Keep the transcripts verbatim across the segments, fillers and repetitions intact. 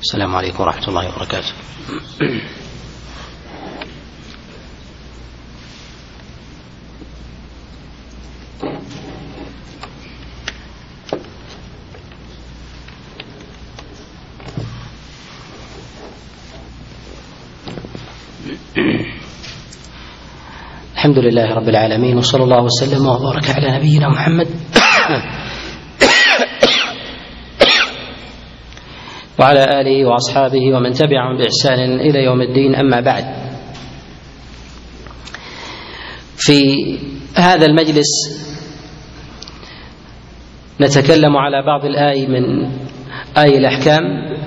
السلام عليكم ورحمة الله وبركاته. الحمد لله رب العالمين، وصلى الله وسلم وبارك على نبينا محمد وعلى آله وأصحابه ومن تبعهم بإحسان إلى يوم الدين. أما بعد، في هذا المجلس نتكلم على بعض الآي من آي الأحكام.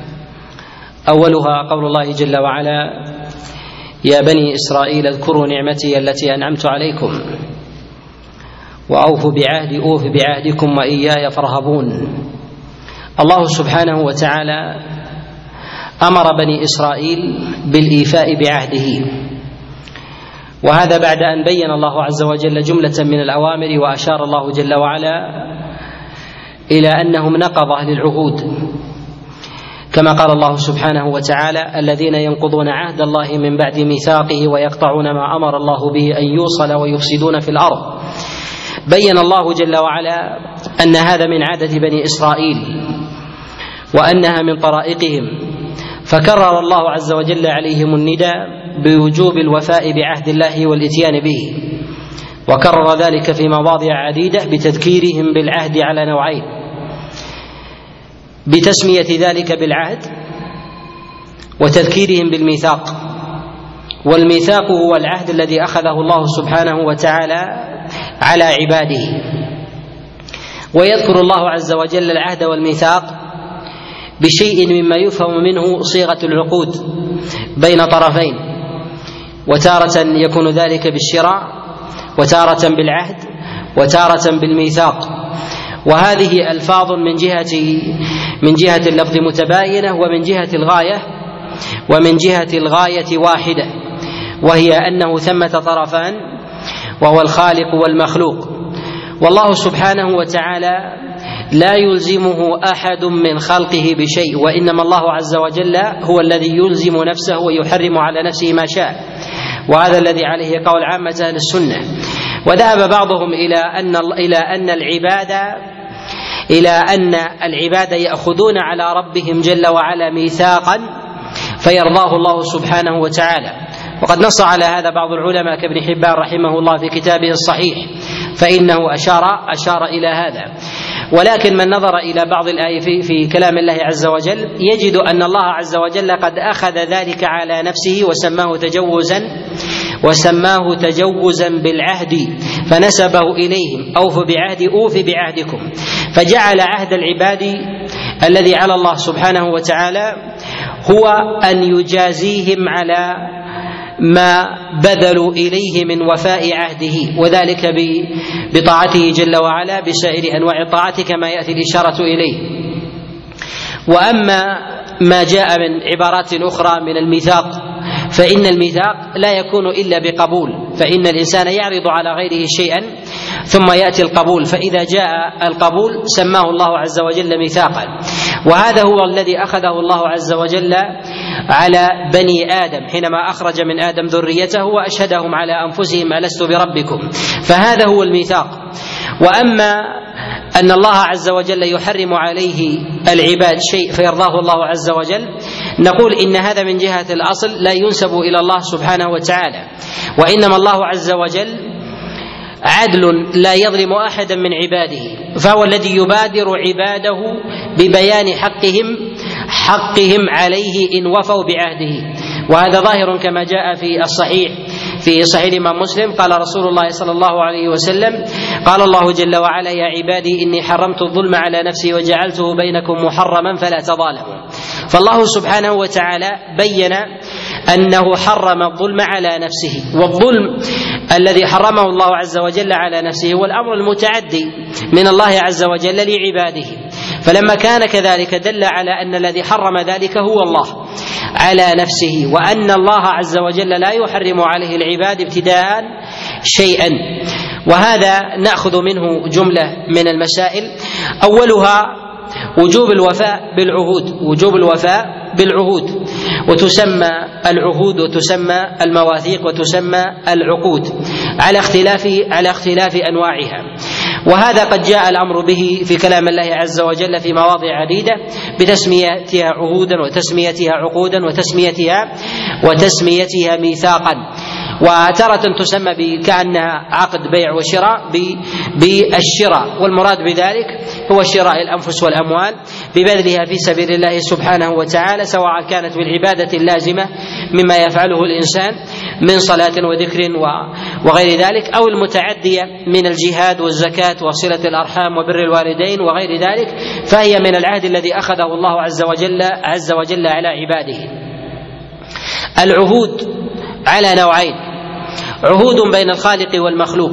أولها قول الله جل وعلا: يا بني إسرائيل اذكروا نعمتي التي أنعمت عليكم وأوفوا بعهدي أوف بعهدكم وإياي فارهبون. الله سبحانه وتعالى أمر بني إسرائيل بالإيفاء بعهده، وهذا بعد أن بين الله عز وجل جملة من الأوامر، وأشار الله جل وعلا إلى أنهم نقضة للعهود، كما قال الله سبحانه وتعالى: الذين ينقضون عهد الله من بعد ميثاقه ويقطعون ما أمر الله به أن يوصل ويفسدون في الأرض. بين الله جل وعلا أن هذا من عادة بني إسرائيل وأنها من طرائقهم، فكرر الله عز وجل عليهم النداء بوجوب الوفاء بعهد الله والإتيان به، وكرر ذلك في مواضع عديدة بتذكيرهم بالعهد على نوعين: بتسمية ذلك بالعهد، وتذكيرهم بالميثاق. والميثاق هو العهد الذي أخذه الله سبحانه وتعالى على عباده. ويذكر الله عز وجل العهد والميثاق بشيء مما يفهم منه صيغة العقود بين طرفين، وتارة يكون ذلك بالشراء، وتارة بالعهد، وتارة بالميثاق. وهذه ألفاظ من جهة من جهة اللفظ متباينة، ومن جهة الغاية ومن جهة الغاية واحدة، وهي أنه ثمة طرفان، وهو الخالق والمخلوق. والله سبحانه وتعالى لا يلزمه أحد من خلقه بشيء، وإنما الله عز وجل هو الذي يلزم نفسه ويحرم على نفسه ما شاء، وهذا الذي عليه قول عامة أهل السنة. وذهب بعضهم إلى أن إلى أن العبادة إلى أن العباد يأخذون على ربهم جل وعلا ميثاقا فيرضاه الله سبحانه وتعالى، وقد نص على هذا بعض العلماء كابن حبان رحمه الله في كتابه الصحيح، فإنه أشار أشار إلى هذا. ولكن من نظر إلى بعض الآيات في, في كلام الله عز وجل يجد أن الله عز وجل قد أخذ ذلك على نفسه وسماه تجوزا وسماه تجوزا بالعهد، فنسبه إليهم: أوفوا بعهدي أوف بعهدكم. فجعل عهد العباد الذي على الله سبحانه وتعالى هو أن يجازيهم على ما بذلوا إليه من وفاء عهده، وذلك بطاعته جل وعلا بسائر أنواع الطاعات كما يأتي الإشارة إليه. وأما ما جاء من عبارات أخرى من الميثاق، فإن الميثاق لا يكون إلا بقبول، فإن الإنسان يعرض على غيره شيئا ثم يأتي القبول، فإذا جاء القبول سماه الله عز وجل ميثاقا. وهذا هو الذي أخذه الله عز وجل على بني آدم حينما أخرج من آدم ذريته وأشهدهم على أنفسهم ألست بربكم، فهذا هو الميثاق. وأما أن الله عز وجل يحرم عليه العباد شيء فيرضاه الله عز وجل، نقول إن هذا من جهة الأصل لا ينسب إلى الله سبحانه وتعالى، وإنما الله عز وجل عدل لا يظلم أحدا من عباده، فهو الذي يبادر عباده ببيان حقهم حقهم عليه إن وفوا بعهده. وهذا ظاهر كما جاء في الصحيح في صحيح الإمام مسلم، قال رسول الله صلى الله عليه وسلم: قال الله جل وعلا: يا عبادي إني حرمت الظلم على نفسي وجعلته بينكم محرما فلا تظالموا. فالله سبحانه وتعالى بين أنه حرم الظلم على نفسه، والظلم الذي حرمه الله عز وجل على نفسه هو الأمر المتعدي من الله عز وجل لعباده. فلما كان كذلك دل على أن الذي حرم ذلك هو الله على نفسه، وأن الله عز وجل لا يحرم عليه العباد ابتداء شيئا. وهذا نأخذ منه جملة من المسائل. أولها وجوب الوفاء بالعهود، وجوب الوفاء بالعهود، وتسمى العهود وتسمى المواثيق وتسمى العقود على اختلاف على اختلاف أنواعها. وهذا قد جاء الأمر به في كلام الله عز وجل في مواضع عديدة بتسميتها عهودا وتسميتها عقودا وتسميتها وتسميتها ميثاقا، وتارة تسمى كأنها عقد بيع وشراء بالشراء، والمراد بذلك هو شراء الأنفس والأموال ببذلها في سبيل الله سبحانه وتعالى، سواء كانت بالعبادة اللازمة مما يفعله الإنسان من صلاة وذكر وغير ذلك، أو المتعدية من الجهاد والزكاة وصلة الأرحام وبر الوالدين وغير ذلك، فهي من العهد الذي أخذه الله عز وجل عز وجل على عباده. العهود على نوعين: عهود بين الخالق والمخلوق،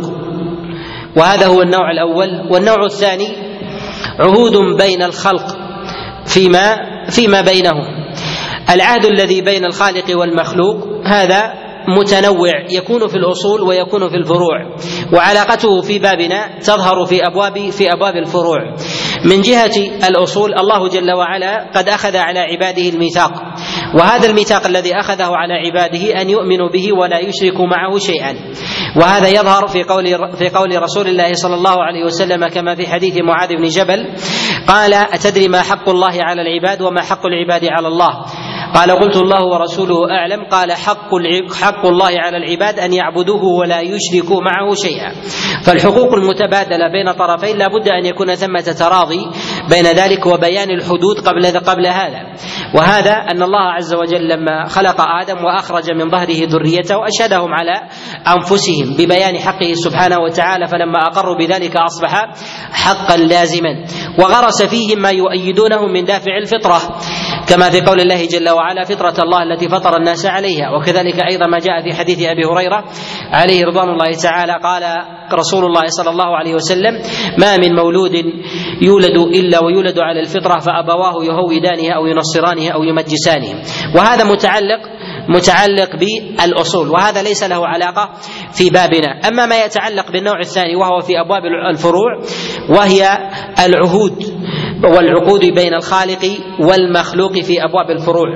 وهذا هو النوع الأول، والنوع الثاني عهود بين الخلق فيما فيما بينهم. العهد الذي بين الخالق والمخلوق هذا متنوع، يكون في الأصول ويكون في الفروع، وعلاقته في بابنا تظهر في أبواب في أبواب الفروع. من جهة الأصول الله جل وعلا قد أخذ على عباده الميثاق، وهذا الميثاق الذي أخذه على عباده أن يؤمنوا به ولا يشركوا معه شيئا، وهذا يظهر في قول في قول رسول الله صلى الله عليه وسلم كما في حديث معاذ بن جبل قال: أتدري ما حق الله على العباد وما حق العباد على الله؟ قال: قلت الله ورسوله أعلم. قال: حق حق الله على العباد أن يعبدوه ولا يشركوا معه شيئا. فالحقوق المتبادلة بين طرفين لا بد أن يكون ثمة تراضي بين ذلك وبيان الحدود قبل قبل هذا. وهذا أن الله عز وجل لما خلق آدم وأخرج من ظهره ذريته وأشهدهم على أنفسهم ببيان حقه سبحانه وتعالى، فلما أقروا بذلك أصبح حقا لازما، وغرس فيهم ما يؤيدونه من دافع الفطرة، كما في قول الله جل وعلا: فطرة الله التي فطر الناس عليها. وكذلك أيضا ما جاء في حديث أبي هريرة عليه رضوان الله تعالى قال رسول الله صلى الله عليه وسلم: ما من مولود يولد إلا ويولد على الفطرة فأبواه يهودانه أو ينصرانه أو يمجسانه. وهذا متعلق متعلق بالأصول، وهذا ليس له علاقة في بابنا. أما ما يتعلق بالنوع الثاني وهو في أبواب الفروع، وهي العهود والعقود بين الخالق والمخلوق في أبواب الفروع،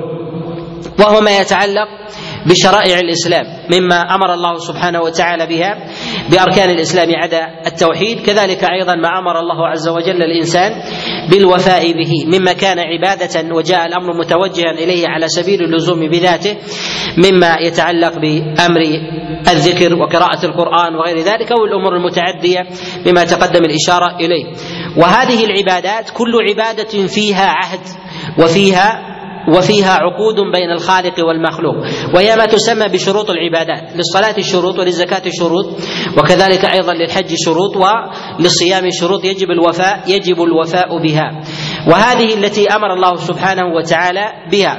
وهو ما يتعلق بشرائع الإسلام مما أمر الله سبحانه وتعالى بها بأركان الإسلام عدا التوحيد، كذلك أيضا ما أمر الله عز وجل الإنسان بالوفاء به مما كان عبادة وجاء الأمر متوجها إليه على سبيل اللزوم بذاته، مما يتعلق بأمر الذكر وقراءة القرآن وغير ذلك، أو الأمور المتعدية بما تقدم الإشارة إليه. وهذه العبادات كل عبادة فيها عهد وفيها وفيها عقود بين الخالق والمخلوق، وهي ما تسمى بشروط العبادات. للصلاة شروط، وللزكاة شروط، وكذلك أيضا للحج شروط، وللصيام شروط يجب الوفاء يجب الوفاء بها، وهذه التي أمر الله سبحانه وتعالى بها.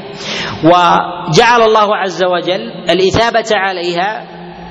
وجعل الله عز وجل الإثابة عليها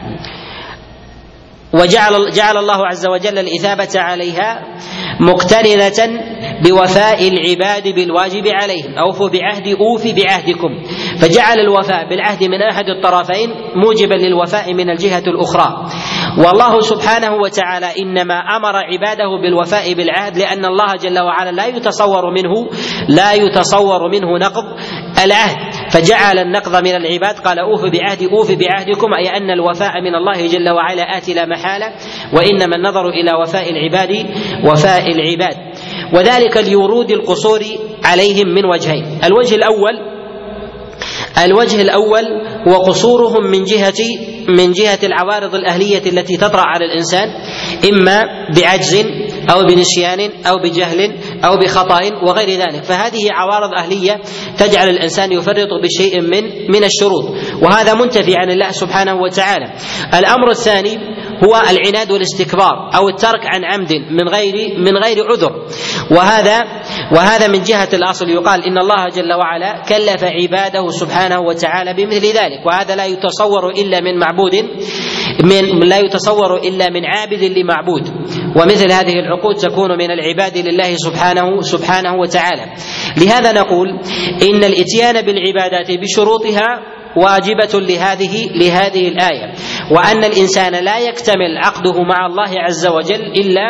وجعل جعل الله عز وجل الإثابة عليها مقترنة بوفاء العباد بالواجب عليهم: أوفوا بعهدي أوف بعهدكم. فجعل الوفاء بالعهد من أحد الطرفين موجبا للوفاء من الجهة الأخرى. والله سبحانه وتعالى إنما أمر عباده بالوفاء بالعهد لأن الله جل وعلا لا يتصور منه لا يتصور منه نقض العهد، فجعل النقض من العباد. قال: أوف بعهدي أوف بعهدكم، أي أن الوفاء من الله جل وعلا آت لا محالة، وإنما النظر إلى وفاء العباد وفاء العباد، وذلك لورود القصور عليهم من وجهين. الوجه الأول الوجه الأول هو قصورهم من جهة من جهة العوارض الأهلية التي تطرأ على الإنسان، إما بعجز أو بنسيان أو بجهل أو بخطأ وغير ذلك، فهذه عوارض أهلية تجعل الإنسان يفرط بشيء من من الشروط، وهذا منتفي عن الله سبحانه وتعالى. الأمر الثاني هو العناد والاستكبار أو الترك عن عمد من غير من غير عذر، وهذا وهذا من جهة الأصل يقال إن الله جل وعلا كلف عباده سبحانه وتعالى بمثل ذلك، وهذا لا يتصور إلا من معبود من لا يتصور إلا من عابد لمعبود، ومثل هذه العقود تكون من العباد لله سبحانه سبحانه وتعالى. لهذا نقول إن الإتيان بالعبادات بشروطها واجبة لهذه لهذه الآية، وأن الإنسان لا يكتمل عقده مع الله عز وجل إلا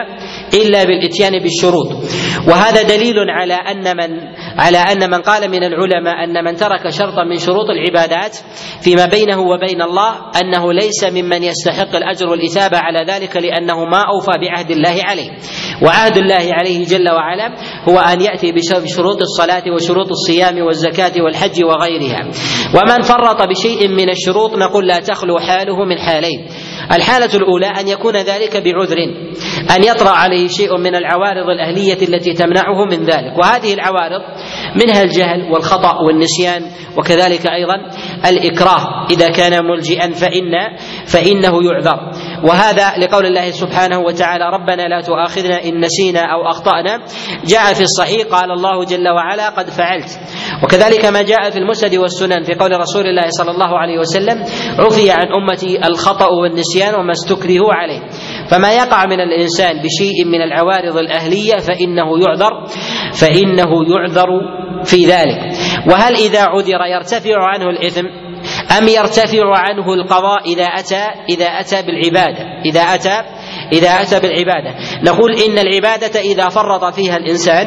إلا بالإتيان بالشروط. وهذا دليل على أن من على أن من قال من العلماء أن من ترك شرطا من شروط العبادات فيما بينه وبين الله أنه ليس ممن يستحق الأجر والإثابة على ذلك، لأنه ما أوفى بعهد الله عليه. وعهد الله عليه جل وعلا هو أن يأتي بشروط الصلاة وشروط الصيام والزكاة والحج وغيرها. ومن فرط بشيء من الشروط نقول لا تخلو حاله من حالين: الحالة الأولى أن يكون ذلك بعذر، أن يطرأ عليه شيء من العوارض الأهلية التي تمنعه من ذلك، وهذه العوارض منها الجهل والخطأ والنسيان، وكذلك أيضا الإكراه إذا كان ملجئا فإن فإنه يعذر. وهذا لقول الله سبحانه وتعالى: ربنا لا تؤاخذنا إن نسينا أو أخطأنا. جاء في الصحيح قال الله جل وعلا: قد فعلت. وكذلك ما جاء في المسند والسنن في قول رسول الله صلى الله عليه وسلم: عفي عن أمتي الخطأ والنسيان وما استكرهوا عليه. فما يقع من الإنسان بشيء من العوارض الأهلية فإنه يعذر فإنه يعذر في ذلك. وهل إذا عذر يرتفع عنه الإثم أم يرتفع عنه القضاء إذا أتى إذا أتى بالعبادة إذا أتى إذا أتى بالعبادة؟ نقول إن العبادة إذا فرط فيها الإنسان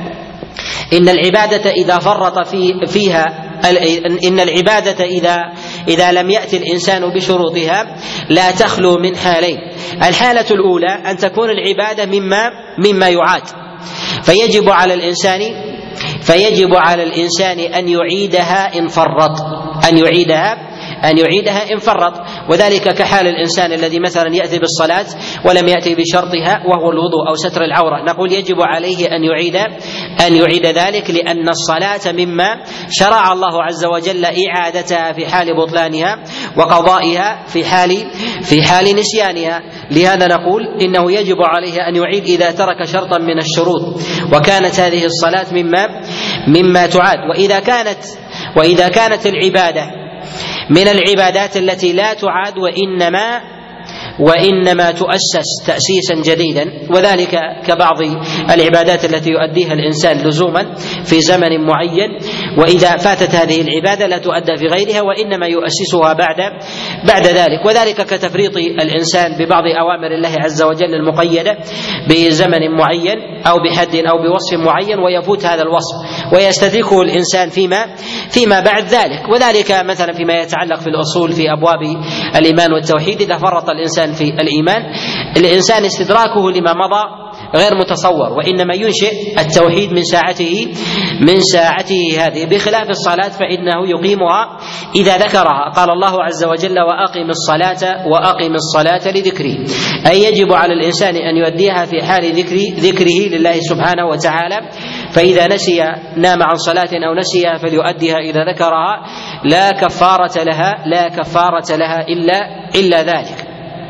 إن العبادة إذا فرط في فيها إن العبادة إذا إذا لم يأتي الإنسان بشروطها لا تخلو من حالين: الحالة الأولى أن تكون العبادة مما مما يعاد، فيجب على الإنسان فيجب على الإنسان أن يعيدها إن فرط أن يعيدها أن يعيدها إن فرط، وذلك كحال الإنسان الذي مثلا يأتي بالصلاة ولم يأتي بشرطها وهو الوضوء أو ستر العورة، نقول يجب عليه أن يعيد أن يعيد ذلك، لأن الصلاة مما شرع الله عز وجل إعادتها في حال بطلانها وقضائها في حال في حال نسيانها. لهذا نقول إنه يجب عليه أن يعيد إذا ترك شرطا من الشروط وكانت هذه الصلاة مما مما تعاد. وإذا كانت وإذا كانت العبادة من العبادات التي لا تعاد وإنما وإنما تؤسس تأسيسا جديدا، وذلك كبعض العبادات التي يؤديها الإنسان لزوما في زمن معين، وإذا فاتت هذه العبادة لا تؤدى في غيرها وإنما يؤسسها بعد بعد ذلك، وذلك كتفريط الإنسان ببعض أوامر الله عز وجل المقيدة بزمن معين أو بحد أو بوصف معين ويفوت هذا الوصف ويستدركه الإنسان فيما فيما بعد ذلك. وذلك مثلا فيما يتعلق في الأصول في أبواب الإيمان والتوحيد، إذا فرط الإنسان في الإيمان الإنسان استدراكه لما مضى غير متصور، وإنما ينشئ التوحيد من ساعته من ساعته هذه، بخلاف الصلاة فإنه يقيمها إذا ذكرها. قال الله عز وجل: وأقم الصلاة وأقم الصلاة لذكري، أي يجب على الإنسان أن يؤديها في حال ذكر ذكره لله سبحانه وتعالى، فإذا نسي نام عن صلاة أو نسيها فليؤديها إذا ذكرها، لا كفارة لها لا كفارة لها إلا إلا ذلك.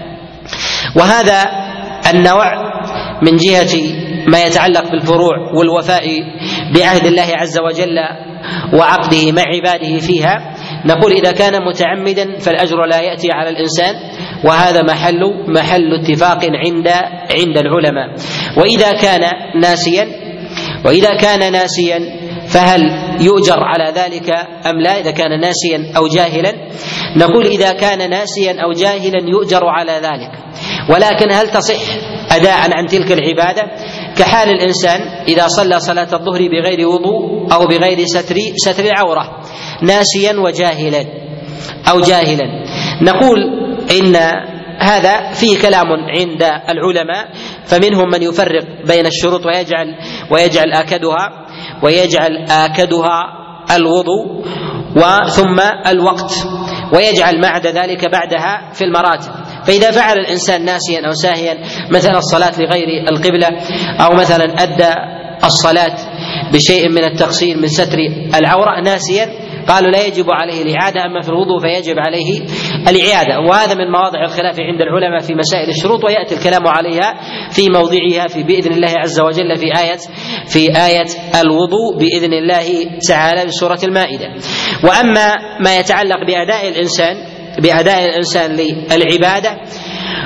وهذا النوع من جهة ما يتعلق بالفروع والوفاء بعهد الله عز وجل وعقده مع عباده فيها. نقول إذا كان متعمدا فالأجر لا يأتي على الإنسان، وهذا محل محل اتفاق عند عند العلماء. وإذا كان ناسيا وإذا كان ناسيا فهل يؤجر على ذلك أم لا؟ إذا كان ناسيا أو جاهلا نقول إذا كان ناسيا أو جاهلا يؤجر على ذلك، ولكن هل تصح أداء عن تلك العبادة؟ كحال الإنسان إذا صلى صلاة الظهر بغير وضوء أو بغير ستر ستر العورة ناسيا وجاهلا أو جاهلا، نقول إن هذا فيه كلام عند العلماء، فمنهم من يفرق بين الشروط ويجعل ويجعل آكدها ويجعل آكدها الوضوء وثم الوقت، ويجعل ما عدا ذلك بعدها في المراتب. فإذا فعل الإنسان ناسيا أو ساهيا مثلا الصلاة لغير القبلة، أو مثلا أدى الصلاة بشيء من التقصير من ستر العورة ناسيا، قالوا لا يجب عليه الإعادة، أما في الوضوء فيجب عليه الإعادة. وهذا من مواضع الخلاف عند العلماء في مسائل الشروط، ويأتي الكلام عليها في موضعها في بإذن الله عز وجل في آية في آية الوضوء بإذن الله تعالى بسورة المائدة. وأما ما يتعلق بأداء الإنسان بأداء الإنسان للعبادة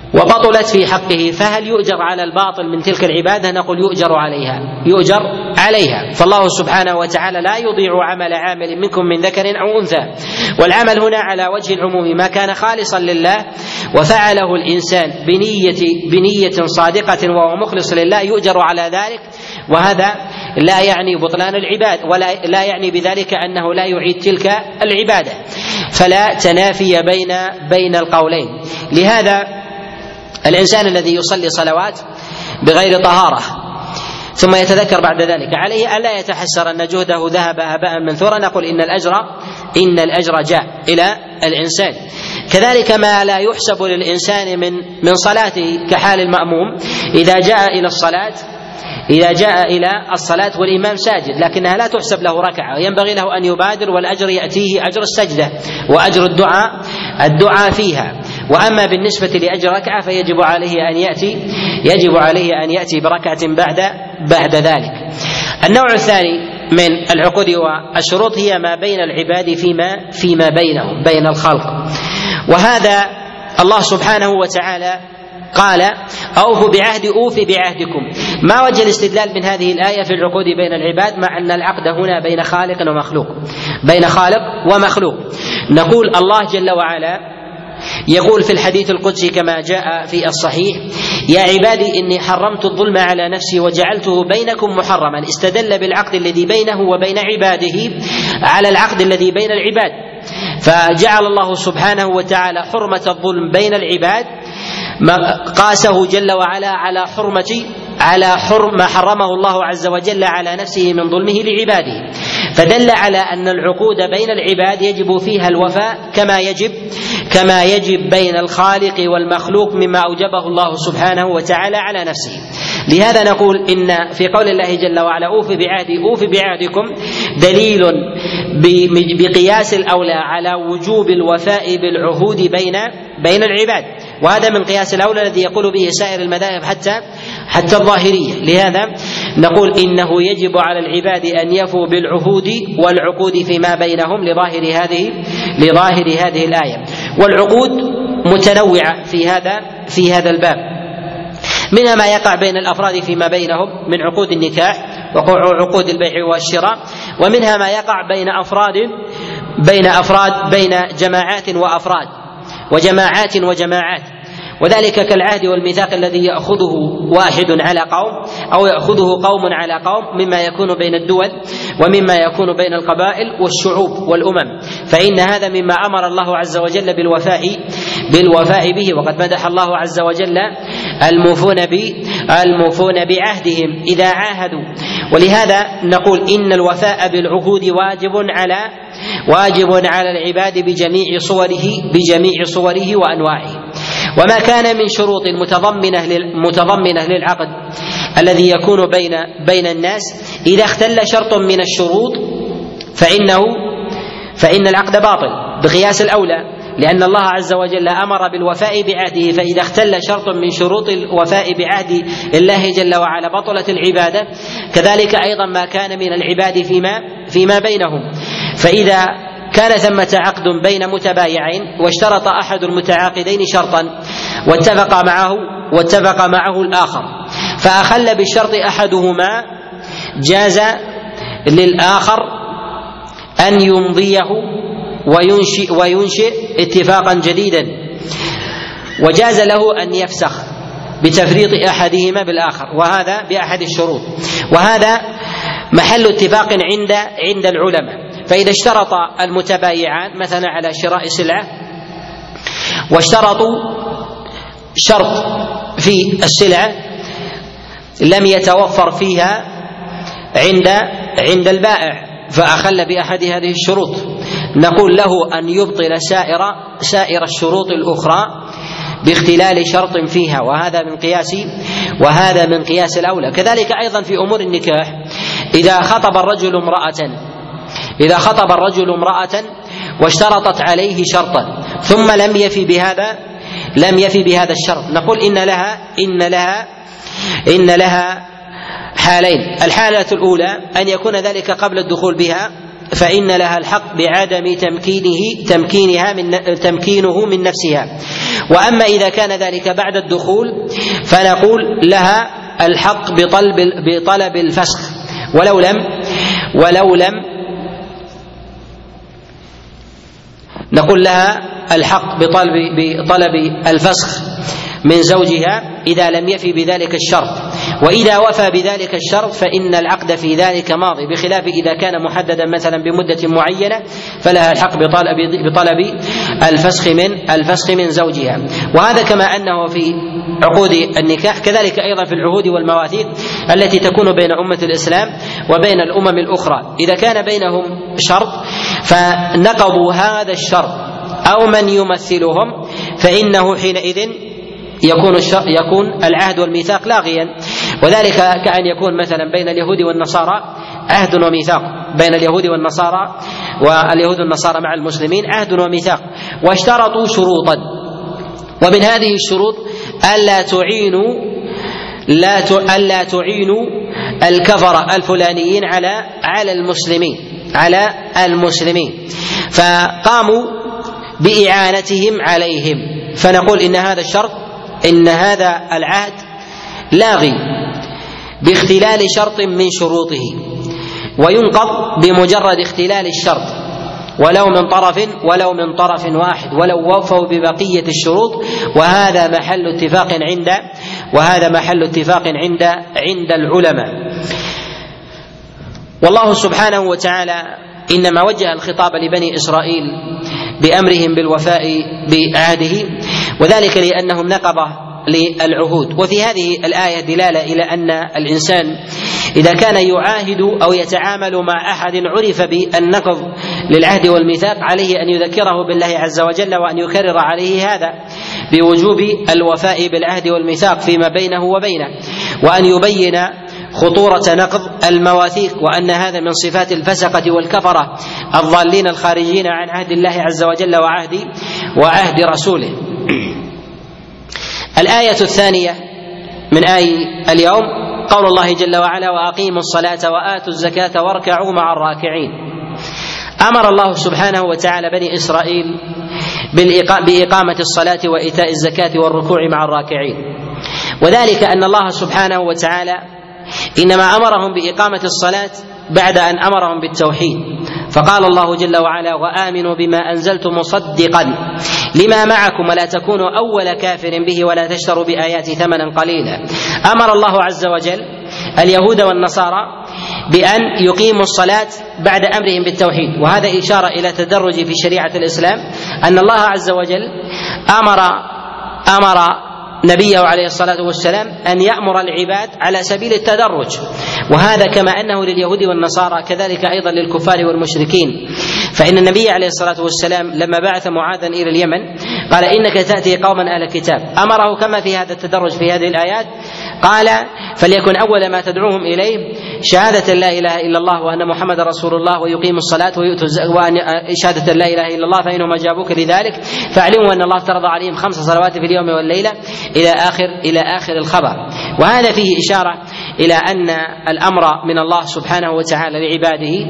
وبطلت في حقه، فهل يؤجر على الباطل من تلك العبادة؟ نقول يؤجر عليها، يؤجر عليها، فالله سبحانه وتعالى لا يضيع عمل عامل منكم من ذكر أو أنثى. والعمل هنا على وجه العموم ما كان خالصا لله وفعله الإنسان بنية بنية صادقة وهو مخلص لله يؤجر على ذلك، وهذا لا يعني بطلان العباد، ولا لا يعني بذلك أنه لا يعيد تلك العبادة، فلا تنافي بين بين القولين. لهذا الإنسان الذي يصلي صلوات بغير طهارة ثم يتذكر بعد ذلك عليه ألا يتحسر أن جهده ذهب هباء منثورا، نقول إن الأجر إن الأجر جاء إلى الإنسان. كذلك ما لا يحسب للإنسان من من صلاته كحال المأموم إذا جاء إلى الصلاة إذا جاء إلى الصلاة والإمام ساجد لكنها لا تحسب له ركعة، وينبغي له أن يبادر والأجر يأتيه أجر السجدة وأجر الدعاء الدعاء فيها. وأما بالنسبة لأجر ركعة فيجب عليه أن يأتي يجب عليه أن يأتي بركعة بعد بعد ذلك. النوع الثاني من العقود والشروط هي ما بين العباد فيما فيما بينهم بين الخلق، وهذا الله سبحانه وتعالى قال أوفوا بعهدي أوف بعهدكم. ما وجه الاستدلال من هذه الآية في العقود بين العباد مع أن العقد هنا بين خالق ومخلوق بين خالق ومخلوق؟ نقول الله جل وعلا يقول في الحديث القدسي كما جاء في الصحيح: يا عبادي إني حرمت الظلم على نفسي وجعلته بينكم محرما. استدل بالعقد الذي بينه وبين عباده على العقد الذي بين العباد، فجعل الله سبحانه وتعالى حرمة الظلم بين العباد قاسه جل وعلا على حرمة على حرم ما حرمه الله عز وجل على نفسه من ظلمه لعباده، فدل على أن العقود بين العباد يجب فيها الوفاء كما يجب كما يجب بين الخالق والمخلوق مما أوجبه الله سبحانه وتعالى على نفسه. لهذا نقول إن في قول الله جل وعلا أوف بعهدي أوف بعهدكم دليل بقياس الأولى على وجوب الوفاء بالعهود بين بين العباد، وهذا من قياس الأولى الذي يقول به سائر المذاهب حتى حتى الظاهرية. لهذا نقول إنه يجب على العباد أن يفوا بالعهود والعقود فيما بينهم لظاهر هذه لظاهر هذه الآية. والعقود متنوعة في هذا في هذا الباب، منها ما يقع بين الأفراد فيما بينهم من عقود النكاح وعقود البيع والشراء، ومنها ما يقع بين أفراد بين أفراد بين جماعات وأفراد وجماعات وجماعات، وذلك كالعهد والميثاق الذي يأخذه واحد على قوم أو يأخذه قوم على قوم مما يكون بين الدول ومما يكون بين القبائل والشعوب والأمم، فإن هذا مما أمر الله عز وجل بالوفاء بالوفاء به. وقد مدح الله عز وجل الموفون الموفون بعهدهم إذا عاهدوا. ولهذا نقول إن الوفاء بالعهود واجب على واجب على العباد بجميع صوره بجميع صوره وأنواعه. وما كان من شروط متضمنة متضمنة للعقد الذي يكون بين بين الناس إذا اختل شرط من الشروط فإنه فإن العقد باطل بقياس الأولى، لأن الله عز وجل أمر بالوفاء بعهده، فإذا اختل شرط من شروط الوفاء بعهد الله جل وعلا بطلت العبادة. كذلك أيضا ما كان من العباد فيما فيما بينهم، فإذا كان ثمة عقد بين متبايعين واشترط أحد المتعاقدين شرطا واتفق معه واتفق معه الآخر فأخل بالشرط أحدهما، جاز للآخر أن يمضيه وينشئ وينشئ اتفاقا جديدا، وجاز له أن يفسخ بتفريط أحدهما بالآخر، وهذا بأحد الشروط، وهذا محل اتفاق عند عند العلماء. فإذا اشترط المتبايعان مثلا على شراء سلعة واشترطوا شرط في السلعة لم يتوفر فيها عند عند البائع فأخل بأحد هذه الشروط، نقول له أن يبطل سائر سائر الشروط الأخرى باختلال شرط فيها، وهذا من قياس وهذا من قياس الأولى. كذلك أيضا في أمور النكاح، إذا خطب الرجل امرأة إذا خطب الرجل امرأة واشترطت عليه شرطا ثم لم يفي بهذا لم يفي بهذا الشرط، نقول إن لها إن لها إن لها حالين. الحالة الأولى أن يكون ذلك قبل الدخول بها فإن لها الحق بعدم تمكينه تمكينها من تمكينه من نفسها. وأما إذا كان ذلك بعد الدخول فنقول لها الحق بطلب بطلب الفسخ، ولو لم ولو لم نقول لها الحق بطلب بطلب الفسخ من زوجها إذا لم يفي بذلك الشرط، وإذا وفى بذلك الشرط فإن العقد في ذلك ماضي، بخلاف إذا كان محددا مثلا بمدة معينة فلها الحق بطلب بطلب الفسخ من الفسخ من زوجها. وهذا كما أنه في عقود النكاح كذلك أيضا في العهود والمواثيق التي تكون بين أمة الإسلام وبين الأمم الأخرى، إذا كان بينهم شرط فنقضوا هذا الشرط أو من يمثلهم فإنه حينئذ يكون يكون العهد والميثاق لاغيا. وذلك كأن يكون مثلا بين اليهود والنصارى عهد وميثاق، بين اليهود والنصارى واليهود والنصارى مع المسلمين عهد وميثاق، واشترطوا شروطا، ومن هذه الشروط ألا تعينوا لا ألا تعينوا الكفرة الفلانيين على على المسلمين على المسلمين فقاموا بإعانتهم عليهم، فنقول إن هذا الشرط إن هذا العهد لاغي باختلال شرط من شروطه، وينقض بمجرد اختلال الشرط ولو من طرف ولو من طرف واحد ولو وفوا ببقية الشروط، وهذا محل اتفاق عند وهذا محل اتفاق عند عند العلماء. والله سبحانه وتعالى إنما وجه الخطاب لبني إسرائيل بأمرهم بالوفاء بعهده، وذلك لأنهم نقضوا للعهود. وفي هذه الآية دلالة إلى أن الإنسان إذا كان يعاهد أو يتعامل مع أحد عرف بالنقض للعهد والميثاق عليه أن يذكره بالله عز وجل، وأن يكرر عليه هذا بوجوب الوفاء بالعهد والميثاق فيما بينه وبينه، وأن يبين خطورة نقض المواثيق، وأن هذا من صفات الفسقة والكفرة الضالين الخارجين عن عهد الله عز وجل وعهد وعهد رسوله. الآية الثانية من آي اليوم قول الله جل وعلا: وأقيموا الصلاة وآتوا الزكاة واركعوا مع الراكعين. أمر الله سبحانه وتعالى بني إسرائيل بإقامة الصلاة وإيتاء الزكاة والركوع مع الراكعين، وذلك أن الله سبحانه وتعالى إنما أمرهم بإقامة الصلاة بعد أن أمرهم بالتوحيد، فقال الله جل وعلا: وآمنوا بما أنزلت مصدقا لما معكم ولا تكونوا أول كافر به ولا تشتروا بآياتي ثمنا قليلا. أمر الله عز وجل اليهود والنصارى بأن يقيموا الصلاة بعد أمرهم بالتوحيد، وهذا إشارة إلى تدرج في شريعة الإسلام، أن الله عز وجل أمر أمر نبيه عليه الصلاة والسلام أن يأمر العباد على سبيل التدرج، وهذا كما أنه لليهود والنصارى كذلك أيضا للكفار والمشركين. فإن النبي عليه الصلاة والسلام لما بعث معاذا إلى اليمن قال: إنك تأتي قوما أهل الكتاب، أمره كما في هذا التدرج في هذه الآيات، قال: فليكن أول ما تدعوهم إليه شهادة لا إله إلا الله وأن محمد رسول الله ويقيموا الصلاة ويؤتوا وأن شهادة لا إله إلا الله، فإنهم أجابوك لذلك فاعلموا أن الله افترض عليهم خمس صلوات في اليوم والليلة إلى آخر إلى آخر الخبر. وهذا فيه إشارة إلى أن الأمر من الله سبحانه وتعالى لعباده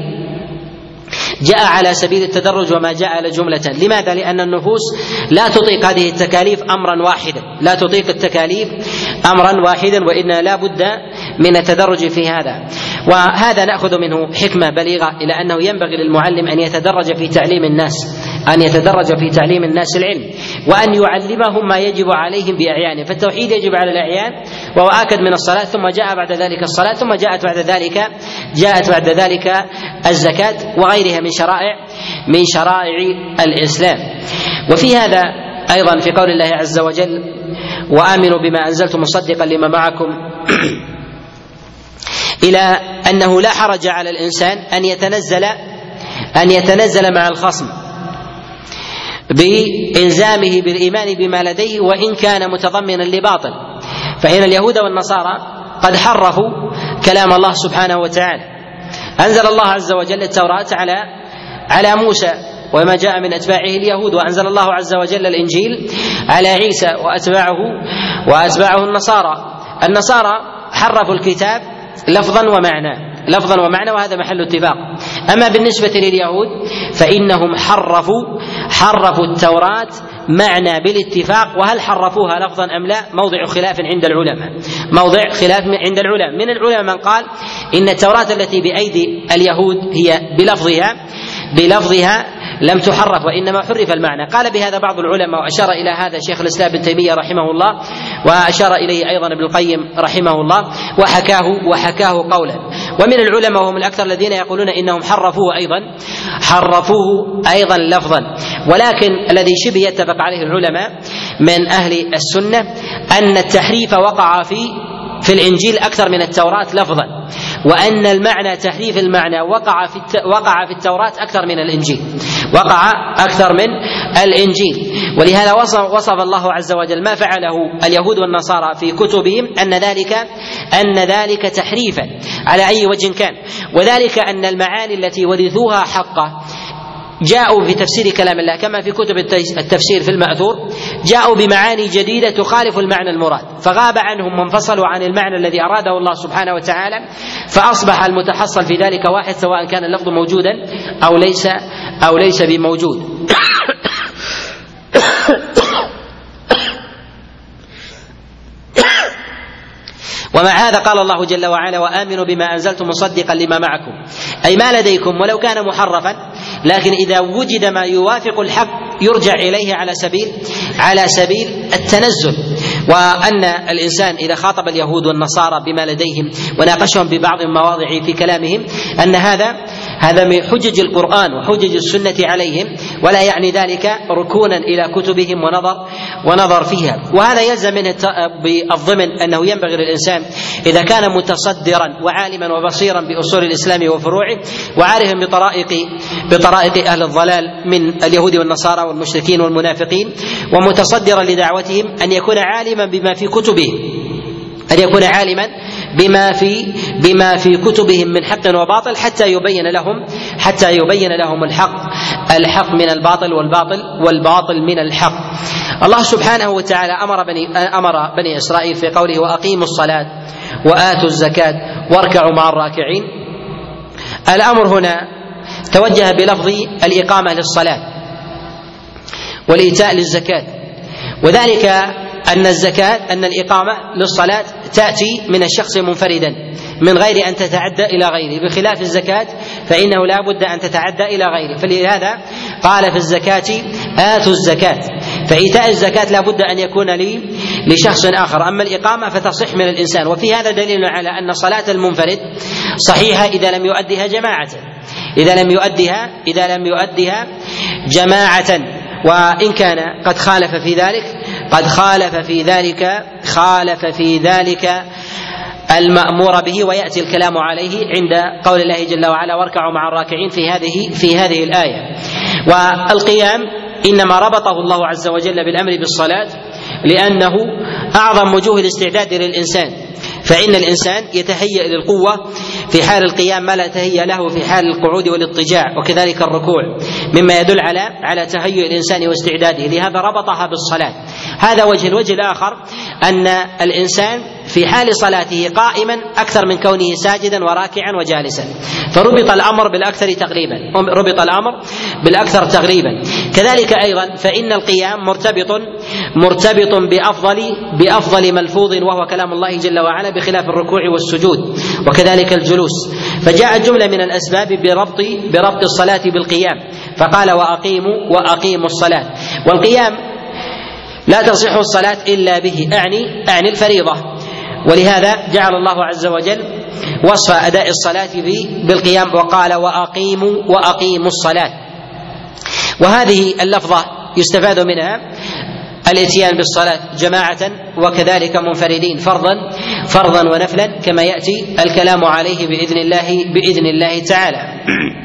جاء على سبيل التدرج وما جاء لجملة. لماذا؟ لأن النفوس لا تطيق هذه التكاليف أمرا واحدا، لا تطيق التكاليف أمرا واحدا، وإن لا بد من التدرج في هذا. وهذا نأخذ منه حكمة بليغة إلى أنه ينبغي للمعلم أن يتدرج في تعليم الناس أن يتدرج في تعليم الناس العلم، وأن يعلمهم ما يجب عليهم بأعيانه. فالتوحيد يجب على الأعيان وهو آكد من الصلاة، ثم جاء بعد ذلك الصلاة، ثم جاءت بعد ذلك جاءت بعد ذلك الزكاة وغيرها من شرائع من شرائع الإسلام. وفي هذا أيضا في قول الله عز وجل: وآمنوا بما أنزلت مصدقا لما معكم، إلى أنه لا حرج على الإنسان أن يتنزل أن يتنزل مع الخصم بإلزامه بالإيمان بما لديه وإن كان متضمنا لباطل. فإن اليهود والنصارى قد حرفوا كلام الله سبحانه وتعالى. أنزل الله عز وجل التوراة على على موسى وما جاء من أتباعه اليهود، وأنزل الله عز وجل الإنجيل على عيسى وأتباعه وأتباعه النصارى. النصارى حرفوا الكتاب لفظا ومعنى، لفظا ومعنى، وهذا محل اتفاق. أما بالنسبة لليهود فإنهم حرفوا حرفوا التوراة معنى بالاتفاق، وهل حرفوها لفظا أم لا موضع خلاف عند العلماء، موضع خلاف عند العلماء. من العلماء من قال إن التوراة التي بأيدي اليهود هي بلفظها بلفظها لم تحرف وإنما حرف المعنى. قال بهذا بعض العلماء، وأشار إلى هذا شيخ الإسلام ابن تيمية رحمه الله، وأشار إليه أيضا ابن القيم رحمه الله، وحكاه وحكاه قولا. ومن العلماء وهم الأكثر الذين يقولون إنهم حرفوه أيضا حرفوه أيضا لفظا، ولكن الذي شبه يتفق عليه العلماء من أهل السنة أن التحريف وقع في في الإنجيل أكثر من التوراة لفظا، وأن المعنى تحريف المعنى وقع في وقع في التوراة أكثر من الإنجيل وقع أكثر من الإنجيل. ولهذا وصف, وصف الله عز وجل ما فعله اليهود والنصارى في كتبهم أن ذلك أن ذلك تحريفا على أي وجه كان، وذلك أن المعاني التي ورثوها حقه جاءوا في تفسير كلام الله كما في كتب التفسير في المأثور، جاءوا بمعاني جديدة تخالف المعنى المراد، فغاب عنهم وانفصلوا عن المعنى الذي أراده الله سبحانه وتعالى، فأصبح المتحصل في ذلك واحد سواء كان اللفظ موجودا أو ليس أو ليس بموجود. ومع هذا قال الله جل وعلا: وآمنوا بما أنزلت مصدقا لما معكم، أي ما لديكم ولو كان محرفا، لكن إذا وجد ما يوافق الحق يرجع إليه على سبيل على سبيل التنزل. وأن الإنسان إذا خاطب اليهود والنصارى بما لديهم وناقشهم ببعض المواضع في كلامهم أن هذا هذا من حجج القرآن وحجج السنة عليهم، ولا يعني ذلك ركونا إلى كتبهم ونظر ونظر فيها. وهذا يلزم منه بالضمن أنه ينبغي للإنسان إذا كان متصدرا وعالما وبصيرا بأصول الإسلام وفروعه وعارفا بطرائق بطرائق أهل الضلال من اليهود والنصارى والمشركين والمنافقين ومتصدرا لدعوتهم أن يكون عالما بما في كتبهم أن يكون عالما بما في بما في كتبهم من حق وباطل حتى يبين لهم حتى يبين لهم الحق الحق من الباطل والباطل والباطل من الحق. الله سبحانه وتعالى أمر بني أمر بني إسرائيل في قوله: وأقيموا الصلاة وآتوا الزكاة واركعوا مع الراكعين. الأمر هنا توجه بلفظ الإقامة للصلاة والإيتاء للزكاة، وذلك أن الزكاة أن الإقامة للصلاة تأتي من الشخص منفردا من غير أن تتعدى إلى غيره، بخلاف الزكاة فإنه لا بد أن تتعدى إلى غيره. فلهذا قال في الزكاة: آتوا الزكاة، فإيتاء الزكاة لا بد أن يكون لي لشخص آخر، أما الإقامة فتصح من الإنسان. وفي هذا دليل على أن صلاة المنفرد صحيحة إذا لم يؤدها جماعة إذا لم يؤدها إذا لم يؤدها جماعة وإن كان قد خالف في ذلك قد خالف في ذلك خالف في ذلك المأمور به، ويأتي الكلام عليه عند قول الله جل وعلا: واركعوا مع الراكعين في هذه في هذه الآية. والقيام إنما ربطه الله عز وجل بالأمر بالصلاة لأنه أعظم وجوه الاستعداد للإنسان، فإن الإنسان يتهيأ للقوة في حال القيام ما لا تهيأ له في حال القعود والاضطجاع، وكذلك الركوع مما يدل على على تهيؤ الإنسان واستعداده، لهذا ربطها بالصلاة. هذا وجه. الوجه الآخر أن الإنسان في حال صلاته قائما أكثر من كونه ساجدا وراكعا وجالسا، فربط الأمر بالأكثر تقريبا ربط الأمر بالأكثر تقريبا. كذلك أيضا فإن القيام مرتبط مرتبط بأفضل بأفضل ملفوظ وهو كلام الله جل وعلا، بخلاف الركوع والسجود وكذلك الجلوس. فجاءت جملة من الأسباب بربط بربط الصلاة بالقيام، فقال: وأقيموا وأقيموا الصلاة. والقيام لا تصح الصلاة إلا به، أعني أعني الفريضة، ولهذا جعل الله عز وجل وصف أداء الصلاة بالقيام وقال: وأقيموا وأقيموا الصلاة. وهذه اللفظة يستفاد منها الاتيان بالصلاة جماعة وكذلك منفردين، فرضا فرضا ونفلا، كما يأتي الكلام عليه بإذن الله بإذن الله تعالى.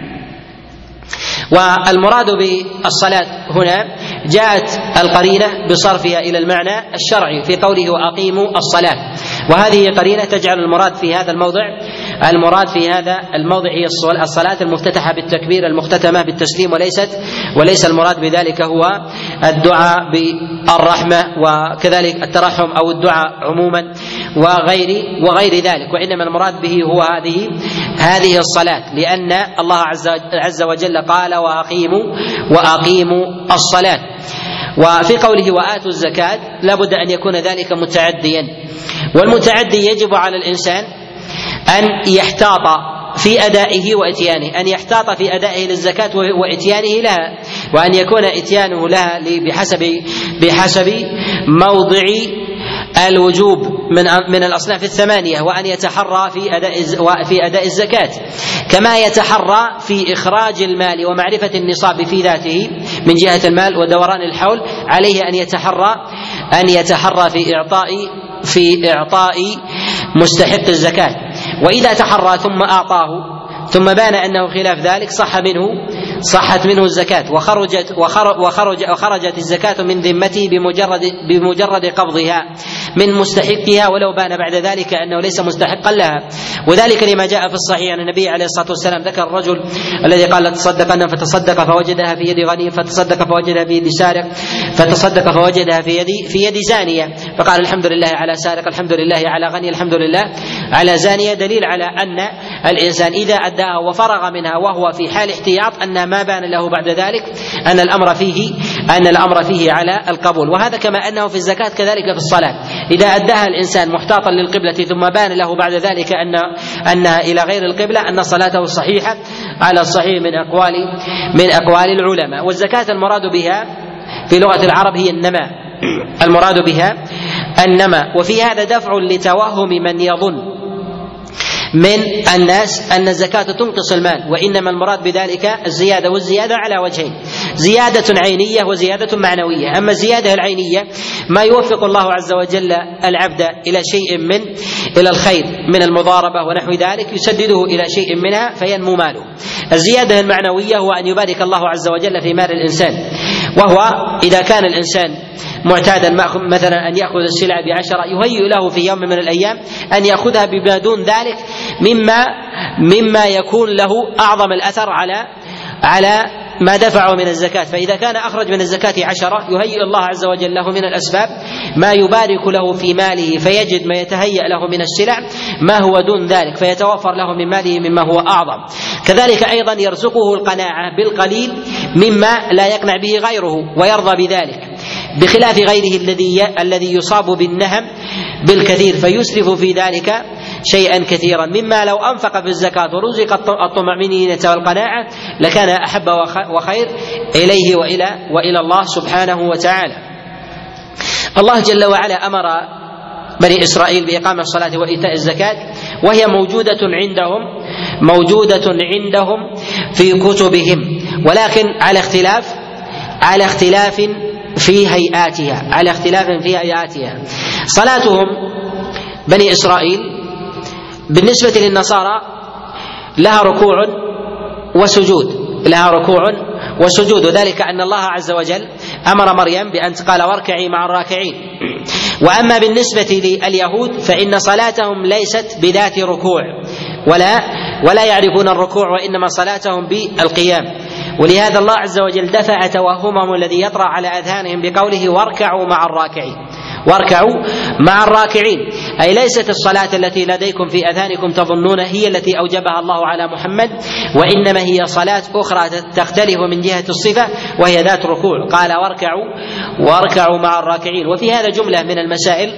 والمراد بالصلاة هنا جاءت القرينة بصرفها إلى المعنى الشرعي في قوله: وأقيموا الصلاة، وهذه قرينة تجعل المراد في هذا الموضع المراد في هذا الموضع هي الصلاة المفتتحة بالتكبير المختتمة بالتسليم، وليست وليس المراد بذلك هو الدعاء بالرحمة وكذلك الترحم أو الدعاء عموما. وغير وغير ذلك، وإنما المراد به هو هذه هذه الصلاة، لأن الله عز عز وجل قال وأقيموا وأقيموا الصلاة. وفي قوله وآتوا الزكاة لابد أن يكون ذلك متعديا، والمتعدي يجب على الإنسان أن يحتاط في أدائه وإتيانه، أن يحتاط في أدائه للزكاة وإتيانه لها، وأن يكون إتيانه لها بحسب بحسب موضع الوجوب من من الأصناف الثمانية، وأن يتحرى في أداء في أداء الزكاة، كما يتحرى في إخراج المال ومعرفة النصاب في ذاته من جهة المال ودوران الحول. عليه أن يتحرى أن يتحرى في إعطاء في إعطاء مستحق الزكاة، وإذا تحرى ثم أعطاه ثم بان أنه خلاف ذلك صح منه صحت منه الزكاة، وخرجت وخرج وخرجت الزكاة من ذمته بمجرد بمجرد قبضها من مستحقها، ولو بان بعد ذلك أنه ليس مستحقا لها. وذلك لما جاء في الصحيح عن النبي عليه الصلاة والسلام ذكر الرجل الذي قال لتصدقن فتصدق فوجدها في يد غني، فتصدق فوجدها في يد سارق، فتصدق فوجدها في يد في يد زانية، فقال الحمد لله على سارق، الحمد لله على غني، الحمد لله على زانية، دليل على أن الإنسان إذا أداها وفرغ منها وهو في حال احتياط أن ما بان له بعد ذلك أن الأمر فيه أن الأمر فيه على القبول. وهذا كما أنه في الزكاة كذلك في الصلاة، إذا أداها الإنسان محتاطا للقبلة ثم بان له بعد ذلك أن أنها إلى غير القبلة أن صلاته صحيحة على الصحيح من أقوال من أقوال العلماء. والزكاة المراد بها في لغة العرب هي النماء، المراد بها النماء. وفي هذا دفع لتوهم من يظن من الناس أن الزكاة تنقص المال، وإنما المراد بذلك الزيادة، والزيادة على وجهين: زيادة عينية وزيادة معنوية. أما الزيادة العينية ما يوفق الله عز وجل العبد إلى شيء من إلى الخير من المضاربة ونحو ذلك يسدده إلى شيء منها فينمو ماله. الزيادة المعنوية هو أن يبارك الله عز وجل في مال الإنسان، وهو إذا كان الإنسان معتادا مثلا أن يأخذ السلعة بعشرة يهيئ له في يوم من الأيام أن يأخذها بما دون ذلك مما مما يكون له أعظم الأثر على على ما دفعه من الزكاة. فإذا كان أخرج من الزكاة عشرة يهيئ الله عز وجل له من الأسباب ما يبارك له في ماله، فيجد ما يتهيأ له من السلع ما هو دون ذلك فيتوفر له من ماله مما هو أعظم. كذلك أيضا يرزقه القناعة بالقليل مما لا يقنع به غيره ويرضى بذلك، بخلاف غيره الذي الذي يصاب بالنهم بالكثير فيسرف في ذلك شيئا كثيرا، مما لو أنفق في الزكاة ورزق الطمأنينة والقناعة لكان أحب وخير إليه وإلى وإلى الله سبحانه وتعالى. الله جل وعلا أمر بني إسرائيل بإقامة الصلاة وإيتاء الزكاة، وهي موجودة عندهم موجودة عندهم في كتبهم، ولكن على اختلاف على اختلاف في هيئاتها على اختلاف في هيئاتها. صلاتهم بني إسرائيل بالنسبة للنصارى لها ركوع وسجود لها ركوع وسجود وذلك أن الله عز وجل أمر مريم بأن قال واركعي مع الراكعين. وأما بالنسبة لليهود فإن صلاتهم ليست بذات ركوع ولا ولا يعرفون الركوع، وإنما صلاتهم بالقيام. ولهذا الله عز وجل دفع توهمهم الذي يطرأ على أذهانهم بقوله واركعوا مع الراكعين واركعوا مع الراكعين، أي ليست الصلاة التي لديكم في أذهانكم تظنون هي التي أوجبها الله على محمد، وإنما هي صلاة أخرى تختلف من جهة الصفة وهي ذات ركوع. قال واركعوا واركعوا مع الراكعين. وفي هذا جملة من المسائل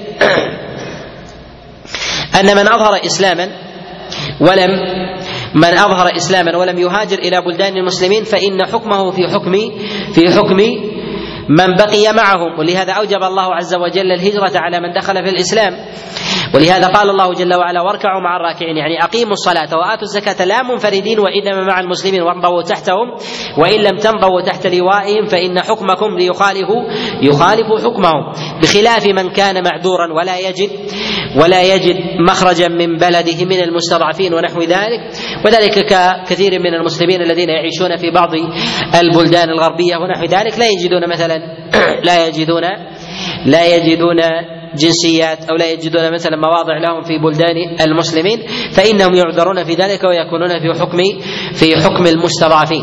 أن من أظهر إسلاما ولم من أظهر إسلاما ولم يهاجر إلى بلدان المسلمين فإن حكمه في حكم في حكم من بقي معهم، ولهذا أوجب الله عز وجل الهجرة على من دخل في الإسلام. ولهذا قال الله جل وعلا واركعوا مع الراكعين، يعني أقيموا الصلاة وآتوا الزكاة لا منفردين وإنما مع المسلمين وانضووا تحتهم، وإن لم تنضووا تحت لوائهم فإن حكمكم ليخالفوا يخالفوا حكمهم، بخلاف من كان معذورا ولا يجد ولا يجد مخرجا من بلده من المستضعفين ونحو ذلك. وذلك ككثير من المسلمين الذين يعيشون في بعض البلدان الغربية ونحو ذلك لا يجدون مثلا لا يجدون لا يجدون جنسيات أو لا يجدون مثلا مواضع لهم في بلدان المسلمين، فإنهم يعذرون في ذلك ويكونون في حكم في حكم المستضعفين.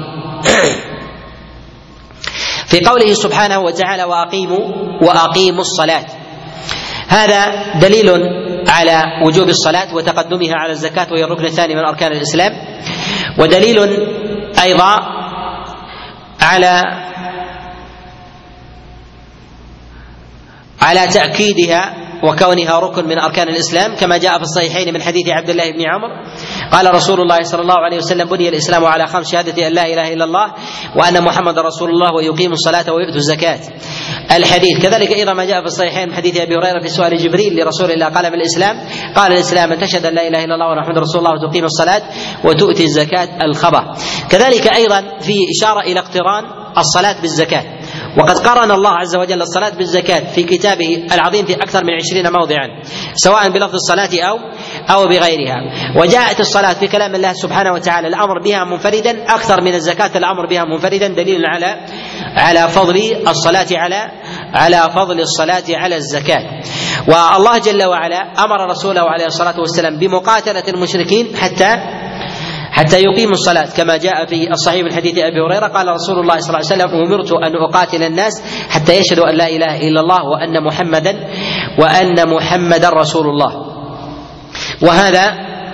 في قوله سبحانه وتعالى وأقيموا وأقيموا الصلاة، هذا دليل على وجوب الصلاة وتقدمها على الزكاة وهي الركن الثاني من أركان الإسلام، ودليل أيضا على على تأكيدها وكونها ركن من أركان الإسلام كما جاء في الصحيحين من حديث عبد الله بن عمر قال رسول الله صلى الله عليه وسلم: بني الإسلام على خمس: شهادة أن لا إله إلا الله وأن محمد رسول الله ويقيم الصلاة ويؤتوا الزكاة. الحديث كذلك أيضا ما جاء في الصحيحين من حديث أبي هريرة في سؤال جبريل لرسول الله قال: ما الإسلام؟ قال: الإسلام أن تشهد أن لا إله إلا الله وأن محمد رسول الله وتقيم الصلاة وتؤتي الزكاة. الخبر. كذلك أيضا في إشارة إلى اقتران الصلاة بالزكاة، وقد قارن الله عز وجل الصلاة بالزكاة في كتابه العظيم في أكثر من عشرين موضعا سواء بلفظ الصلاة أو أو بغيرها، وجاءت الصلاة في كلام الله سبحانه وتعالى الأمر بها منفردا أكثر من الزكاة الأمر بها منفردا، دليل على على فضل الصلاة على على فضل الصلاة على الزكاة. والله جل وعلا أمر رسوله عليه الصلاة والسلام بمقاتلة المشركين حتى حتى يقيموا الصلاة كما جاء في الصحيح من حديث أبي هريرة قال رسول الله صلى الله عليه وسلم: أمرت أن أقاتل الناس حتى يشهدوا أن لا إله إلا الله وأن محمدا وأن محمدا رسول الله. وهذا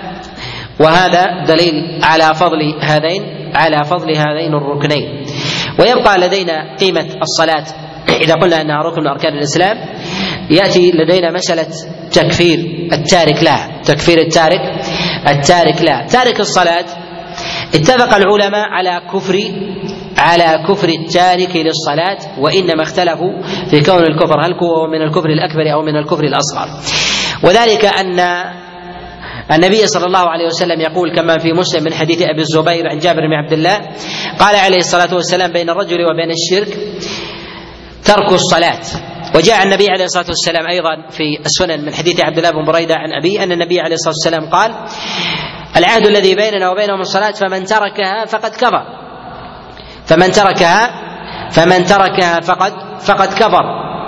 وهذا دليل على فضل هذين على فضل هذين الركنين. ويبقى لدينا قيمة الصلاة إذا قلنا أنها ركن من أركان الإسلام، يأتي لدينا مسألة تكفير التارك لها تكفير التارك التارك لها تارك الصلاة. اتفق العلماء على كفر على كفر التارك للصلاة، وإنما اختلفوا في كون الكفر هل هو من الكفر الأكبر أو من الكفر الأصغر، وذلك أن النبي صلى الله عليه وسلم يقول كما في مسلم من حديث أبي الزبير عن جابر بن عبد الله قال عليه الصلاة والسلام: بين الرجل وبين الشرك ترك الصلاة. وجاء النبي عليه الصلاة والسلام أيضا في السنن من حديث عبد الله بن بريدة عن أبي أن النبي عليه الصلاة والسلام قال: العهد الذي بيننا وبينهم الصلاة فمن تركها فقد كفر فمن تركها فمن تركها فقد فقد كفر.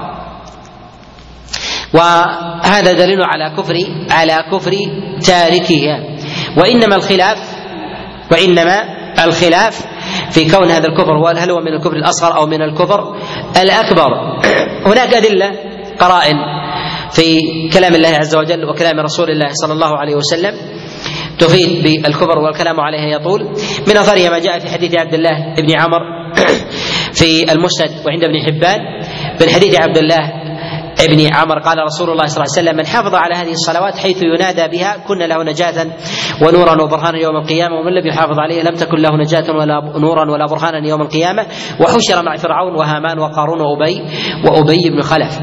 وهذا دليل على كفر على كفر تاركها. وإنما الخلاف وإنما الخلاف في كون هذا الكفر هل هو من الكفر الأصغر أو من الكفر الأكبر. هناك أدلة قرائن في كلام الله عز وجل وكلام رسول الله صلى الله عليه وسلم تفيد بالكفر، والكلام عليها يطول. من أثرها ما جاء في حديث عبد الله بن عمر في المسند وعند ابن حبان من حديث عبد الله ابن عمر قال رسول الله صلى الله عليه وسلم: من حافظ على هذه الصلوات حيث ينادى بها كن له نجاة ونورا وبرهانا يوم القيامة، ومن لم يحافظ عليها لم تكن له نجاة ولا نورا ولا برهانا يوم القيامة، وحشر مع فرعون وهامان وقارون وأبي وأبي بن خلف.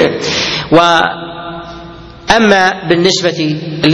وأما بالنسبة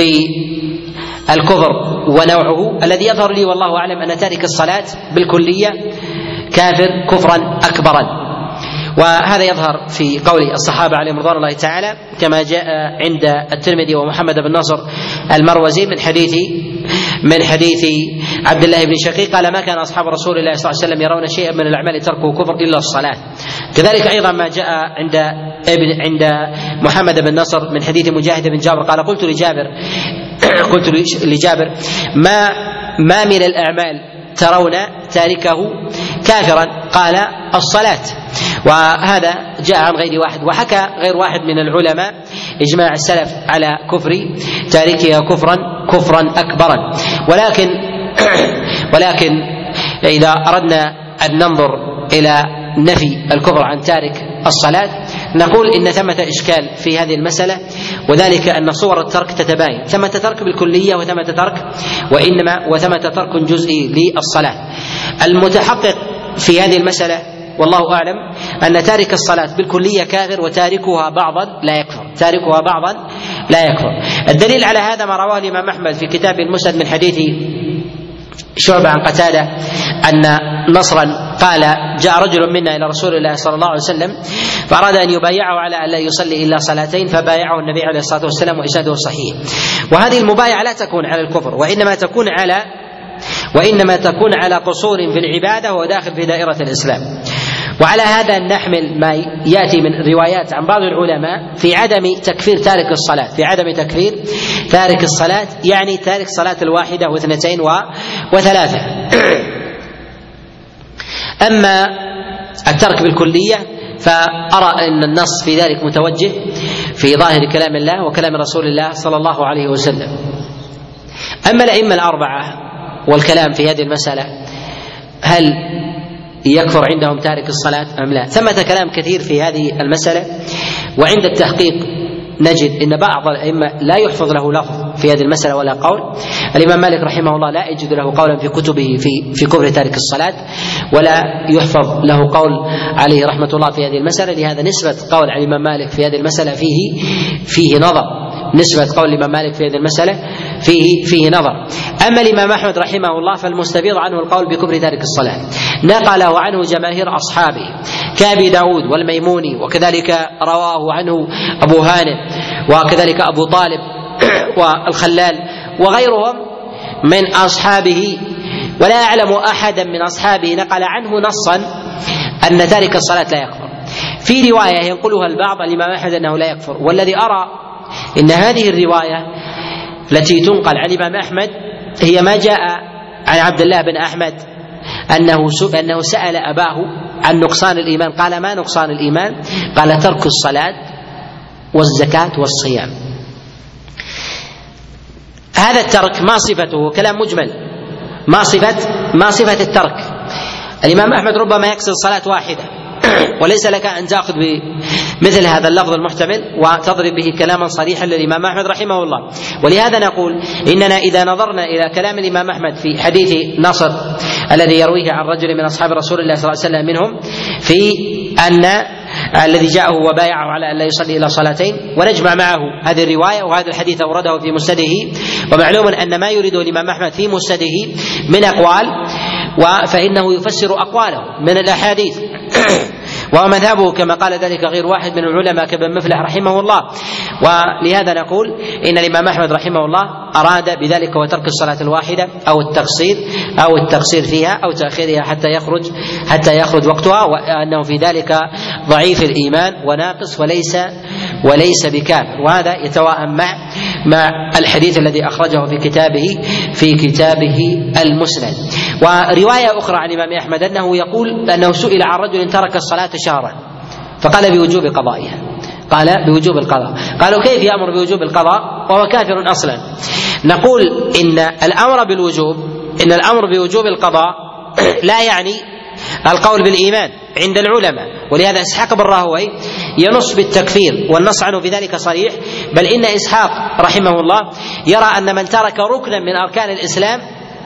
للكفر ونوعه الذي يظهر لي والله أعلم أن تارك الصلاة بالكلية كافر كفرا أكبرا، وهذا يظهر في قول الصحابة عليهم رضوان الله تعالى كما جاء عند الترمذي ومحمد بن نصر المروزي من حديث من حديث عبد الله بن شقيق قال: ما كان أصحاب رسول الله صلى الله عليه وسلم يرون شيئا من الأعمال تركه كفر إلا الصلاة. كذلك أيضا ما جاء عند ابن عند محمد بن نصر من حديث مجاهد بن جابر قال: قلت لجابر قلت لجابر ما ما من الأعمال ترون تاركه كافرا؟ قال: الصلاة. وهذا جاء عن غير واحد، وحكى غير واحد من العلماء إجماع السلف على كفر تاركها كفرا كفرا أكبرا. ولكن ولكن إذا أردنا أن ننظر إلى نفي الكفر عن تارك الصلاة نقول إن ثمة إشكال في هذه المسألة، وذلك أن صور الترك تتباين، ثمة ترك بالكلية وثمة ترك وإنما وثمة ترك جزئي للصلاة. المتحقق في هذه المسألة والله أعلم أن تارك الصلاة بالكلية كافر، وتاركها بعضا لا يكفر تاركها بعضا لا يكفر. الدليل على هذا ما رواه الإمام أحمد في كتاب المسند من حديث شعبة عن قتادة أن نصرا قال: جاء رجل منا إلى رسول الله صلى الله عليه وسلم فأراد أن يبايعه على أن لا يصلي إلا صلاتين، فبايعه النبي عليه الصلاة والسلام وإسناده صحيح. وهذه المبايعة لا تكون على الكفر، وإنما تكون على وإنما تكون على قصور في العبادة وهو داخل في دائرة الإسلام. وعلى هذا نحمل ما يأتي من روايات عن بعض العلماء في عدم تكفير تارك الصلاة في عدم تكفير تارك الصلاة يعني تارك صلاة الواحدة واثنتين وثلاثة. أما الترك بالكلية فأرى أن النص في ذلك متوجه في ظاهر كلام الله وكلام رسول الله صلى الله عليه وسلم. أما الأئمة الأربعة والكلام في هذه المسألة، هل يكفر عندهم تارك الصلاة أم لا؟ ثمة كلام كثير في هذه المسألة، وعند التحقيق نجد أن بعض الأئمة لا يحفظ له لفظ في هذه المسألة ولا قول. الإمام مالك رحمه الله لا يجد له قولا في كتبه في في كفر تارك الصلاة، ولا يحفظ له قول عليه رحمة الله في هذه المسألة. لهذا نسبة قول عن الإمام مالك في هذه المسألة فيه فيه نظر، نسبة قول الإمام مالك في هذه المسألة فيه فيه نظر. أما الإمام أحمد رحمه الله فالمستفيض عنه القول بكفر تارك الصلاة، نقله عنه جماهير أصحابه كأبي داود والميموني، وكذلك رواه عنه أبو هانئ، وكذلك أبو طالب والخلال وغيرهم من أصحابه. ولا أعلم أحدا من أصحابه نقل عنه نصا أن تارك الصلاة لا يكفر. في رواية ينقلها البعض الإمام أحمد أنه لا يكفر، والذي أرى إن هذه الرواية التي تنقل عن الإمام أحمد هي ما جاء عن عبد الله بن أحمد أنه أنه سأل أباه عن نقصان الإيمان، قال ما نقصان الإيمان؟ قال ترك الصلاة والزكاة والصيام. هذا الترك ما صفته؟ كلام مجمل، ما صفة ما صفة الترك. الإمام أحمد ربما يقصد صلاة واحدة، وليس لك أن تأخذ بمثل هذا اللفظ المحتمل وتضرب به كلاما صريحا للإمام أحمد رحمه الله. ولهذا نقول إننا إذا نظرنا إلى كلام الإمام أحمد في حديث نصر الذي يرويه عن رجل من أصحاب رسول الله صلى الله عليه وسلم منهم في أن الذي جاءه وبايعه على أن لا يصلي إلى صلاتين، ونجمع معه هذه الرواية وهذا الحديث أورده في مسنده. ومعلوم أن ما يريده الإمام أحمد في مسنده من أقوال فإنه يفسر أقواله من الأحاديث ومذهبه كما قال ذلك غير واحد من العلماء كابن مفلح رحمه الله. ولهذا نقول إن الإمام أحمد رحمه الله أراد بذلك وترك الصلاة الواحدة أو التقصير أو التقصير فيها أو تأخيرها حتى يخرج حتى يخرج وقتها، وأنه في ذلك ضعيف الإيمان وناقص وليس وليس بكافر. وهذا يتوائم مع مع الحديث الذي أخرجه في كتابه في كتابه المسند. ورواية أخرى عن الإمام أحمد أنه يقول أنه سئل عن رجل ترك الصلاة شهرا فقال بوجوب قضائها، قال بوجوب القضاء. قالوا كيف يأمر بوجوب القضاء وهو كافر أصلا؟ نقول إن الأمر بالوجوب إن الأمر بوجوب القضاء لا يعني القول بالإيمان عند العلماء. ولهذا إسحاق بن راهويه ينص بالتكفير والنص عنه في ذلك صريح، بل إن إسحاق رحمه الله يرى أن من ترك ركنا من أركان الإسلام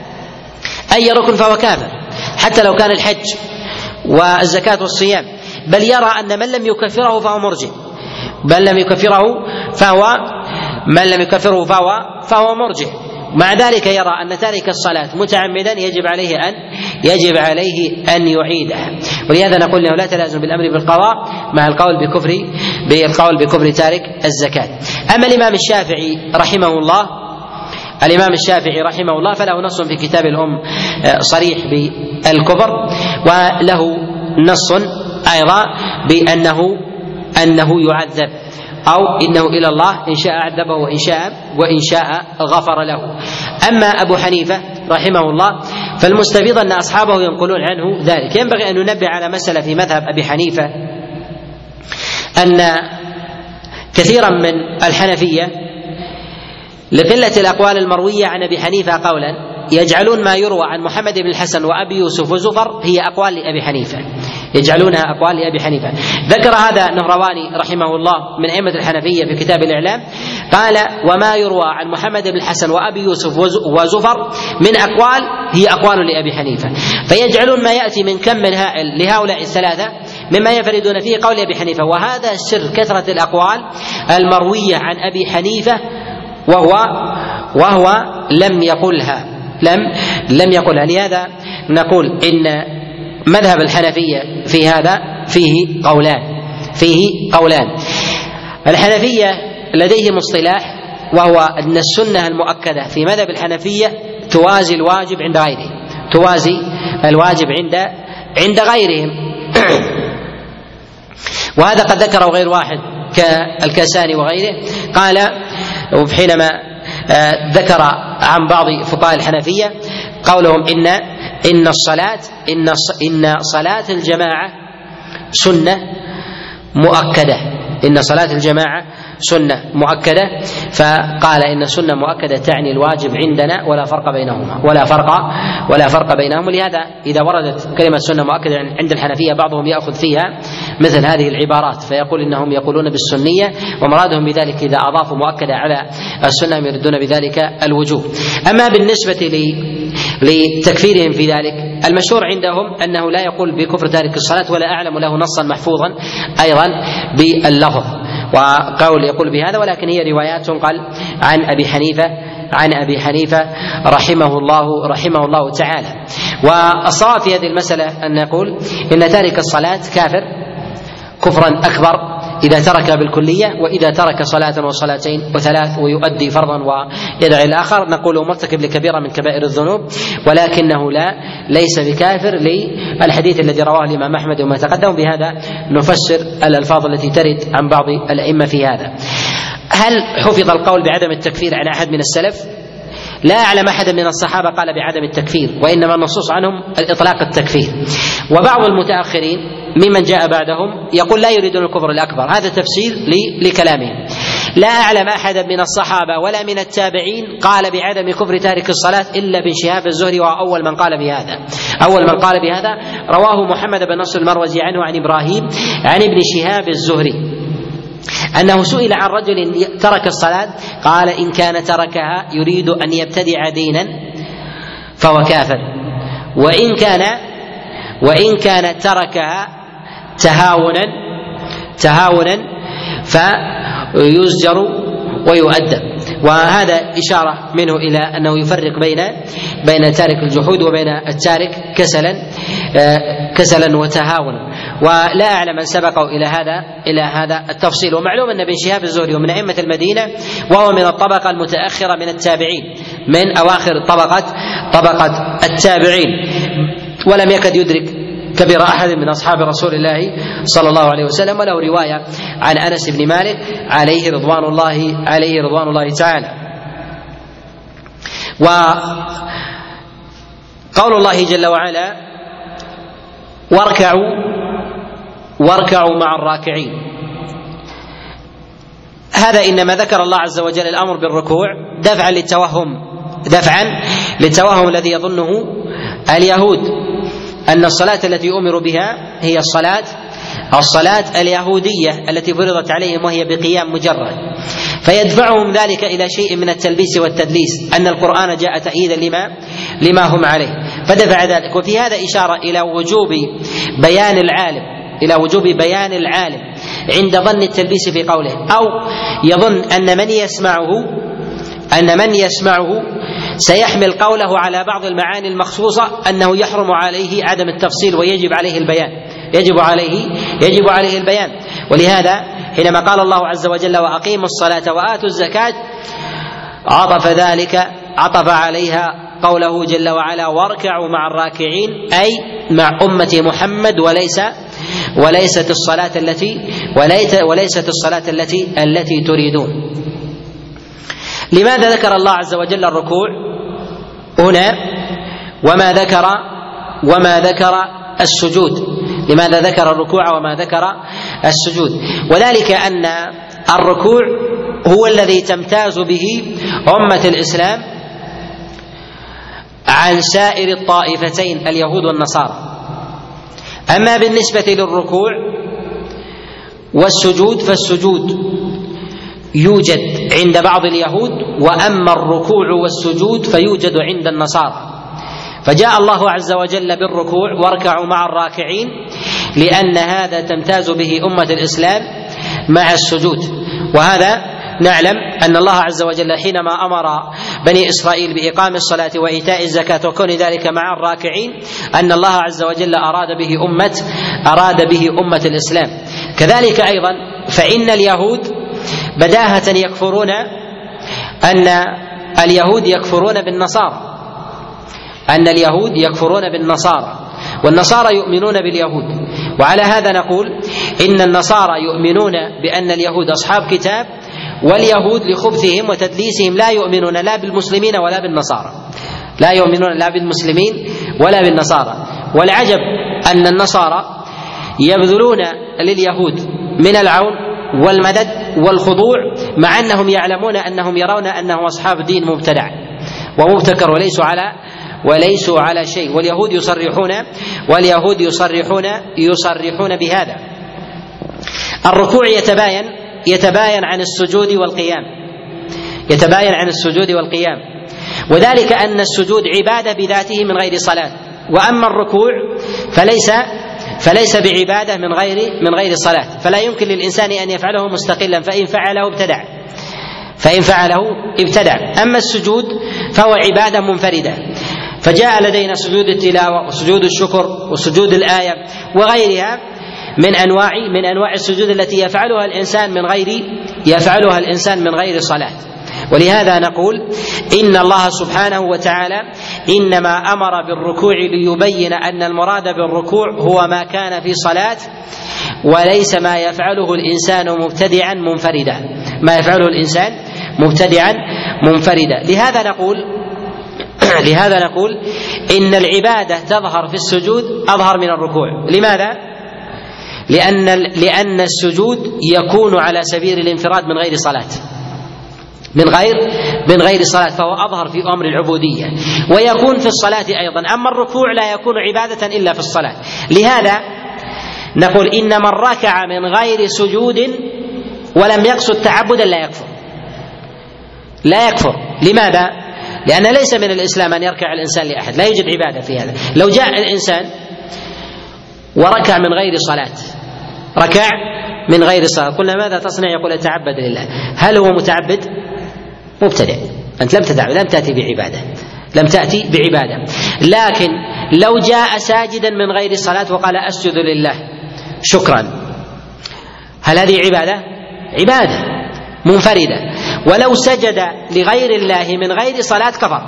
أي ركن فهو كافر، حتى لو كان الحج والزكاة والصيام، بل يرى أن من لم يكفره فهو مرجئ، بل لم يكفره فهو من لم يكفره فهو فهو مرجئ. مع ذلك يرى أن تارك الصلاة متعمدا يجب عليه أن يجب عليه أن يعيدها. ولهذا نقول له لا تلازم بالأمر بالقضاء مع القول بكفر بالقول بكفر تارك الزكاة. أما الإمام الشافعي رحمه الله الإمام الشافعي رحمه الله فله نص في كتاب الأم صريح بالكفر، وله نص أيضا بأنه أنه يعذب أو إنه إلى الله إن شاء عذبه وإن شاء وإن شاء غفر له. أما أبو حنيفة رحمه الله فالمستفيض أن أصحابه ينقلون عنه ذلك. ينبغي أن ننبه على مسألة في مذهب أبي حنيفة، أن كثيرا من الحنفية لقلة الأقوال المروية عن أبي حنيفة قولا يجعلون ما يروى عن محمد بن الحسن وأبي يوسف وزفر هي أقوال لأبي حنيفة، يجعلونها أقوال لأبي حنيفة. ذكر هذا النهرواني رحمه الله من أئمة الحنفية في كتاب الإعلام، قال وما يروى عن محمد بن الحسن وأبي يوسف وزفر من أقوال هي أقوال لأبي حنيفة، فيجعلون ما يأتي من كم من هائل لهؤلاء الثلاثة مما يفردون فيه قول أبي حنيفة. وهذا سر كثرة الأقوال المروية عن أبي حنيفة وهو وهو لم يقلها لم لم يقلها. لهذا نقول إن مذهب الحنفية في هذا فيه قولان فيه قولان الحنفية لديهم اصطلاح وهو أن السنة المؤكدة في مذهب الحنفية توازي الواجب عند غيره توازي الواجب عند عند غيرهم وهذا قد ذكره غير واحد كالكاساني وغيره. قال حينما ذكر عن بعض فقهاء الحنفية قولهم إن إن الصلاة إن إن صلاة الجماعة سنة مؤكدة إن صلاة الجماعة سنة مؤكدة، فقال إن السنة مؤكدة تعني الواجب عندنا ولا فرق بينهما ولا فرق ولا فرق بينهم. لهذا إذا وردت كلمة سنة مؤكدة عند الحنفية بعضهم يأخذ فيها مثل هذه العبارات فيقول إنهم يقولون بالسنية، ومرادهم بذلك إذا أضافوا مؤكدة على السنة يردون بذلك الوجوب. أما بالنسبة لتكفيرهم في ذلك المشهور عندهم أنه لا يقول بكفر تارك الصلاة، ولا أعلم له نصا محفوظا أيضا باللفظ وقول يقول بهذا، ولكن هي روايات قال عن أبي حنيفة عن أبي حنيفة رحمه الله رحمه الله تعالى. والصواب في هذه المسألة أن نقول إن تارك الصلاة كافر كفرا أكبر إذا ترك بالكلية، وإذا ترك صلاة وصلاتين وثلاث ويؤدي فرضا ويدعي الآخر نقول مرتكب لكبيرة من كبائر الذنوب، ولكنه لا ليس بكافر للحديث الذي رواه الإمام أحمد وما تقدم. بهذا نفسر الألفاظ التي ترد عن بعض الأئمة في هذا. هل حفظ القول بعدم التكفير عن أحد من السلف؟ لا أعلم أحدا من الصحابة قال بعدم التكفير، وإنما النصوص عنهم الإطلاق التكفير. وبعض المتأخرين ممن جاء بعدهم يقول لا يريدون الكفر الأكبر، هذا تفسير لكلامهم. لا أعلم أحدا من الصحابة ولا من التابعين قال بعدم كفر تارك الصلاة إلا ابن شهاب الزهري، وهو أول من قال بهذا أول من قال بهذا رواه محمد بن نصر المروزي عنه عن إبراهيم عن ابن شهاب الزهري أنه سئل عن رجل ترك الصلاة قال إن كان تركها يريد أن يبتدع دينا فهو كافر، وإن كان وإن كان تركها تهاونا تهاونا فيزجر ويؤدب. وهذا إشارة منه إلى أنه يفرق بين بين تارك الجحود وبين التارك كسلا كسلا وتهاونا. ولا أعلم من سبقوا إلى هذا إلى هذا التفصيل. ومعلوم أن ابن شهاب الزهري ومن أئمة المدينة، وهو من الطبقة المتأخرة من التابعين، من أواخر طبقة طبقة التابعين، ولم يكد يدرك كبير أحد من أصحاب رسول الله صلى الله عليه وسلم، وله رواية عن أنس بن مالك عليه رضوان الله عليه رضوان الله تعالى. وقول الله جل وعلا واركعوا واركعوا مع الراكعين، هذا إنما ذكر الله عز وجل الأمر بالركوع دفعا للتوهم دفعا للتوهم الذي يظنه اليهود أن الصلاة التي أمروا بها هي الصلاة الصلاة اليهودية التي فرضت عليهم وهي بقيام مجرد، فيدفعهم ذلك إلى شيء من التلبيس والتدليس أن القرآن جاء تأييدا لما لما هم عليه فدفع ذلك. وفي هذا إشارة إلى وجوب بيان العالم إلى وجوب بيان العالم عند ظن التلبيس في قوله، أو يظن أن من يسمعه أن من يسمعه سيحمل قوله على بعض المعاني المخصوصة أنه يحرم عليه عدم التفصيل ويجب عليه البيان يجب عليه يجب عليه البيان. ولهذا حينما قال الله عز وجل وأقيموا الصلاة وآتوا الزكاة عطف ذلك عطف عليها قوله جل وعلا واركعوا مع الراكعين، أي مع أمة محمد، وليس وليست الصلاة التي وليست الصلاة التي التي تريدون. لماذا ذكر الله عز وجل الركوع هنا وما ذكر وما ذكر السجود؟ لماذا ذكر الركوع وما ذكر السجود؟ وذلك أن الركوع هو الذي تمتاز به أمة الإسلام عن سائر الطائفتين اليهود والنصارى. أما بالنسبة للركوع والسجود فالسجود يوجد عند بعض اليهود، وأما الركوع والسجود فيوجد عند النصارى. فجاء الله عز وجل بالركوع واركعوا مع الراكعين لأن هذا تمتاز به أمة الإسلام مع السجود. وهذا نعلم أن الله عز وجل حينما أمر بني إسرائيل بإقام الصلاة وإيتاء الزكاة وكون ذلك مع الراكعين أن الله عز وجل أراد به أمة أراد به أمة الإسلام. كذلك أيضا فإن اليهود بداهة يكفرون أن اليهود يكفرون بالنصارى أن اليهود يكفرون بالنصارى والنصارى يؤمنون باليهود. وعلى هذا نقول إن النصارى يؤمنون بأن اليهود أصحاب كتاب، واليهود لخبثهم وتدليسهم لا يؤمنون لا بالمسلمين ولا بالنصارى لا يؤمنون لا بالمسلمين ولا بالنصارى. والعجب أن النصارى يبذلون لليهود من العون والمدد والخضوع، مع أنهم يعلمون أنهم يرون أنهم أصحاب دين مبتدع ومبتكر وليسوا على وليسوا على شيء. واليهود يصرحون واليهود يصرحون يصرحون بهذا. الركوع يتباين يتباين عن السجود والقيام يتباين عن السجود والقيام وذلك أن السجود عبادة بذاته من غير صلاة، وأما الركوع فليس فليس بعبادة من غير من غير صلاة، فلا يمكن للإنسان أن يفعله مستقلا، فإن فعله ابتدع فإن فعله ابتدع. أما السجود فهو عبادة منفردة، فجاء لدينا سجود التلاوة وسجود الشكر وسجود الآية وغيرها من أنواع من أنواع السجود التي يفعلها الإنسان من غير يفعلها الإنسان من غير صلاة. ولهذا نقول إن الله سبحانه وتعالى إنما أمر بالركوع ليبين أن المراد بالركوع هو ما كان في صلاة وليس ما يفعله الإنسان مبتدعا منفردا ما يفعله الإنسان مبتدعا منفردا. لهذا نقول لهذا نقول إن العبادة تظهر في السجود أظهر من الركوع. لماذا؟ لأن لأن السجود يكون على سبيل الانفراد من غير صلاة من غير من غير صلاة فهو أظهر في أمر العبودية، ويكون في الصلاة أيضا. أما الركوع لا يكون عبادة إلا في الصلاة. لهذا نقول إن من ركع من غير سجود ولم يقصد تعبدا لا يكفر لا يكفر. لماذا؟ لأن ليس من الإسلام أن يركع الإنسان لأحد، لا يوجد عبادة في هذا. لو جاء الإنسان وركع من غير صلاة ركع من غير صلاة قلنا ماذا تصنع؟ يقول أتعبد لله. هل هو متعبد؟ مبتدع. أنت لم تتعبد، لم تأتي بعبادة لم تأتي بعبادة. لكن لو جاء ساجدا من غير صلاة وقال أسجد لله شكرا، هل هذه عبادة؟ عبادة منفردة. ولو سجد لغير الله من غير صلاة كفر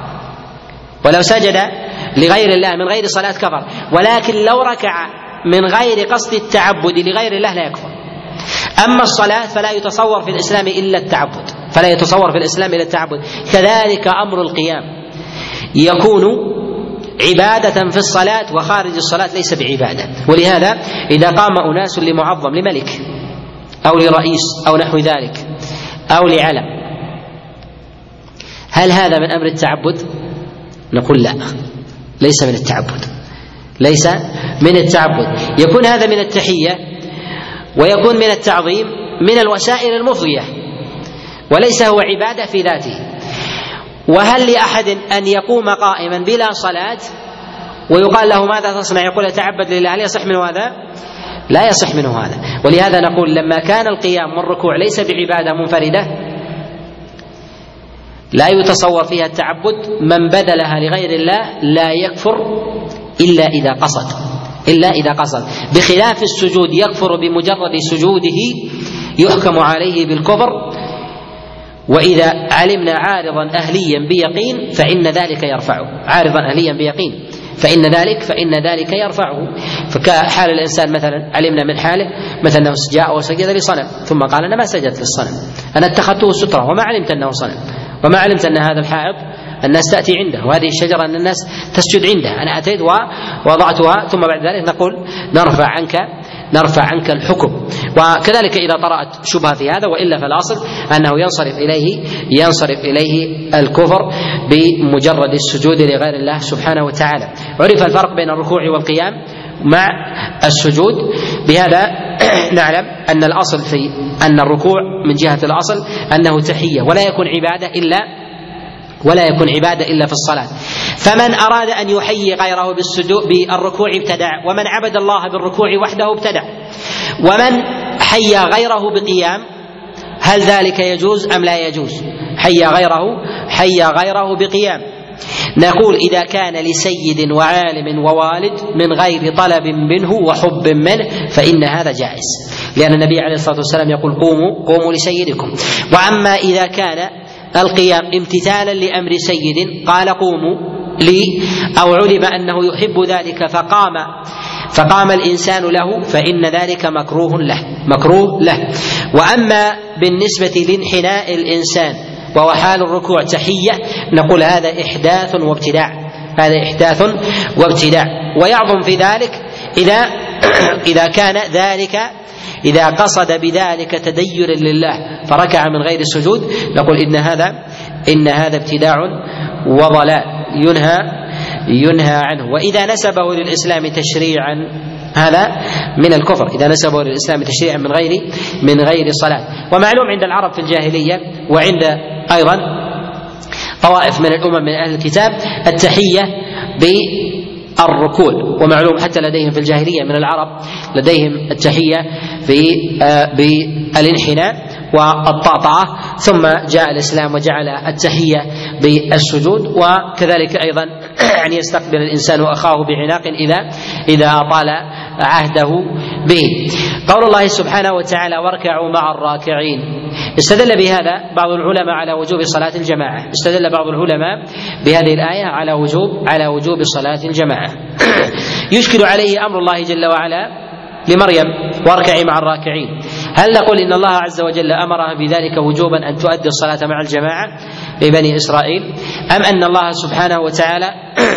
ولو سجد لغير الله من غير صلاة كفر ولكن لو ركع من غير قصد التعبد لغير الله لا يكفر. أما الصلاة فلا يتصور في الإسلام إلا التعبد فلا يتصور في الإسلام إلا التعبد. كذلك أمر القيام يكون عبادة في الصلاة وخارج الصلاة ليس بعبادة. ولهذا إذا قام أناس لمعظم لملك أو لرئيس أو نحو ذلك أو لعلم، هل هذا من أمر التعبد؟ نقول لا، ليس من التعبد ليس من التعبد. يكون هذا من التحية ويكون من التعظيم من الوسائل المفضية وليس هو عبادة في ذاته. وهل لأحد أن يقوم قائما بلا صلاة ويقال له ماذا تصنع؟ يقول أتعبد لله، هل يصح منه هذا؟ لا يصح منه هذا. ولهذا نقول لما كان القيام والركوع ليس بعبادة منفردة لا يتصور فيها التعبد، من بذلها لغير الله لا يكفر إلا إذا قصد إلا إذا قصد بخلاف السجود يكفر بمجرد سجوده يحكم عليه بالكفر. وإذا علمنا عارضا أهليا بيقين فإن ذلك يرفعه عارضا أهليا بيقين فإن ذلك فإن ذلك يرفعه. فكحال الإنسان مثلا علمنا من حاله مثلا أنه جاء وسجد لصنم ثم قال أنا ما سجدت للصنم، أنا اتخذته سترة وما علمت أنه صنم، وما علمت أن هذا الحائط الناس تأتي عنده وهذه الشجرة أن الناس تسجد عندها، أنا أتيت ووضعتها ثم بعد ذلك نقول نرفع عنك نرفع عنك الحكم. وكذلك إذا طرأت شبهة في هذا، وإلا فالأصل أنه ينصرف إليه ينصرف إليه الكفر بمجرد السجود لغير الله سبحانه وتعالى. عرف الفرق بين الركوع والقيام مع السجود. بهذا نعلم أن الأصل في أن الركوع من جهة الأصل أنه تحية ولا يكون عبادة إلا ولا يكون عبادة إلا في الصلاة. فمن أراد أن يحيي غيره بالسجود بالركوع ابتدع، ومن عبد الله بالركوع وحده ابتدع. ومن حيى غيره بقيام هل ذلك يجوز أم لا يجوز؟ حيى غيره حيى غيره بقيام. نقول إذا كان لسيد وعالم ووالد من غير طلب منه وحب منه فإن هذا جائز، لأن النبي عليه الصلاة والسلام يقول قوموا قوموا لسيدكم. وأما إذا كان القيام امتثالا لأمر سيد قال قوموا لي، أو علم أنه يحب ذلك فقام فقام الإنسان له فإن ذلك مكروه له مكروه له. وأما بالنسبة لانحناء الإنسان وهو حال الركوع تحية نقول هذا إحداث وابتداع هذا إحداث وابتداع. ويعظم في ذلك إذا إذا كان ذلك إذا قصد بذلك تدينا لله فركع من غير السجود نقول إن هذا إن هذا ابتداع وضلال ينهى ينهى عنه. وإذا نسبه للإسلام تشريعا هذا من الكفر، إذا نسبه للإسلام تشريعا من غير من غير صلاة. ومعلوم عند العرب في الجاهلية وعند أيضا طوائف من الأمم من أهل الكتاب التحية بالركوع، ومعلوم حتى لديهم في الجاهلية من العرب لديهم التحية بالانحناء والطاطعة، ثم جاء الإسلام وجعل التحية بالسجود، وكذلك أيضا أن يستقبل الإنسان أخاه بعناق إذا إذا أطال عهده به. قول الله سبحانه وتعالى واركعوا مع الراكعين، استدل بهذا بعض العلماء على وجوب صلاة الجماعة، استدل بعض العلماء بهذه الآية على وجوب على وجوب صلاة الجماعة. يشكل عليه أمر الله جل وعلا لمريم واركعي مع الراكعين، هل نقول إن الله عز وجل أمرها بذلك وجوبا أن تؤدي الصلاة مع الجماعة لبني إسرائيل، أم أن الله سبحانه وتعالى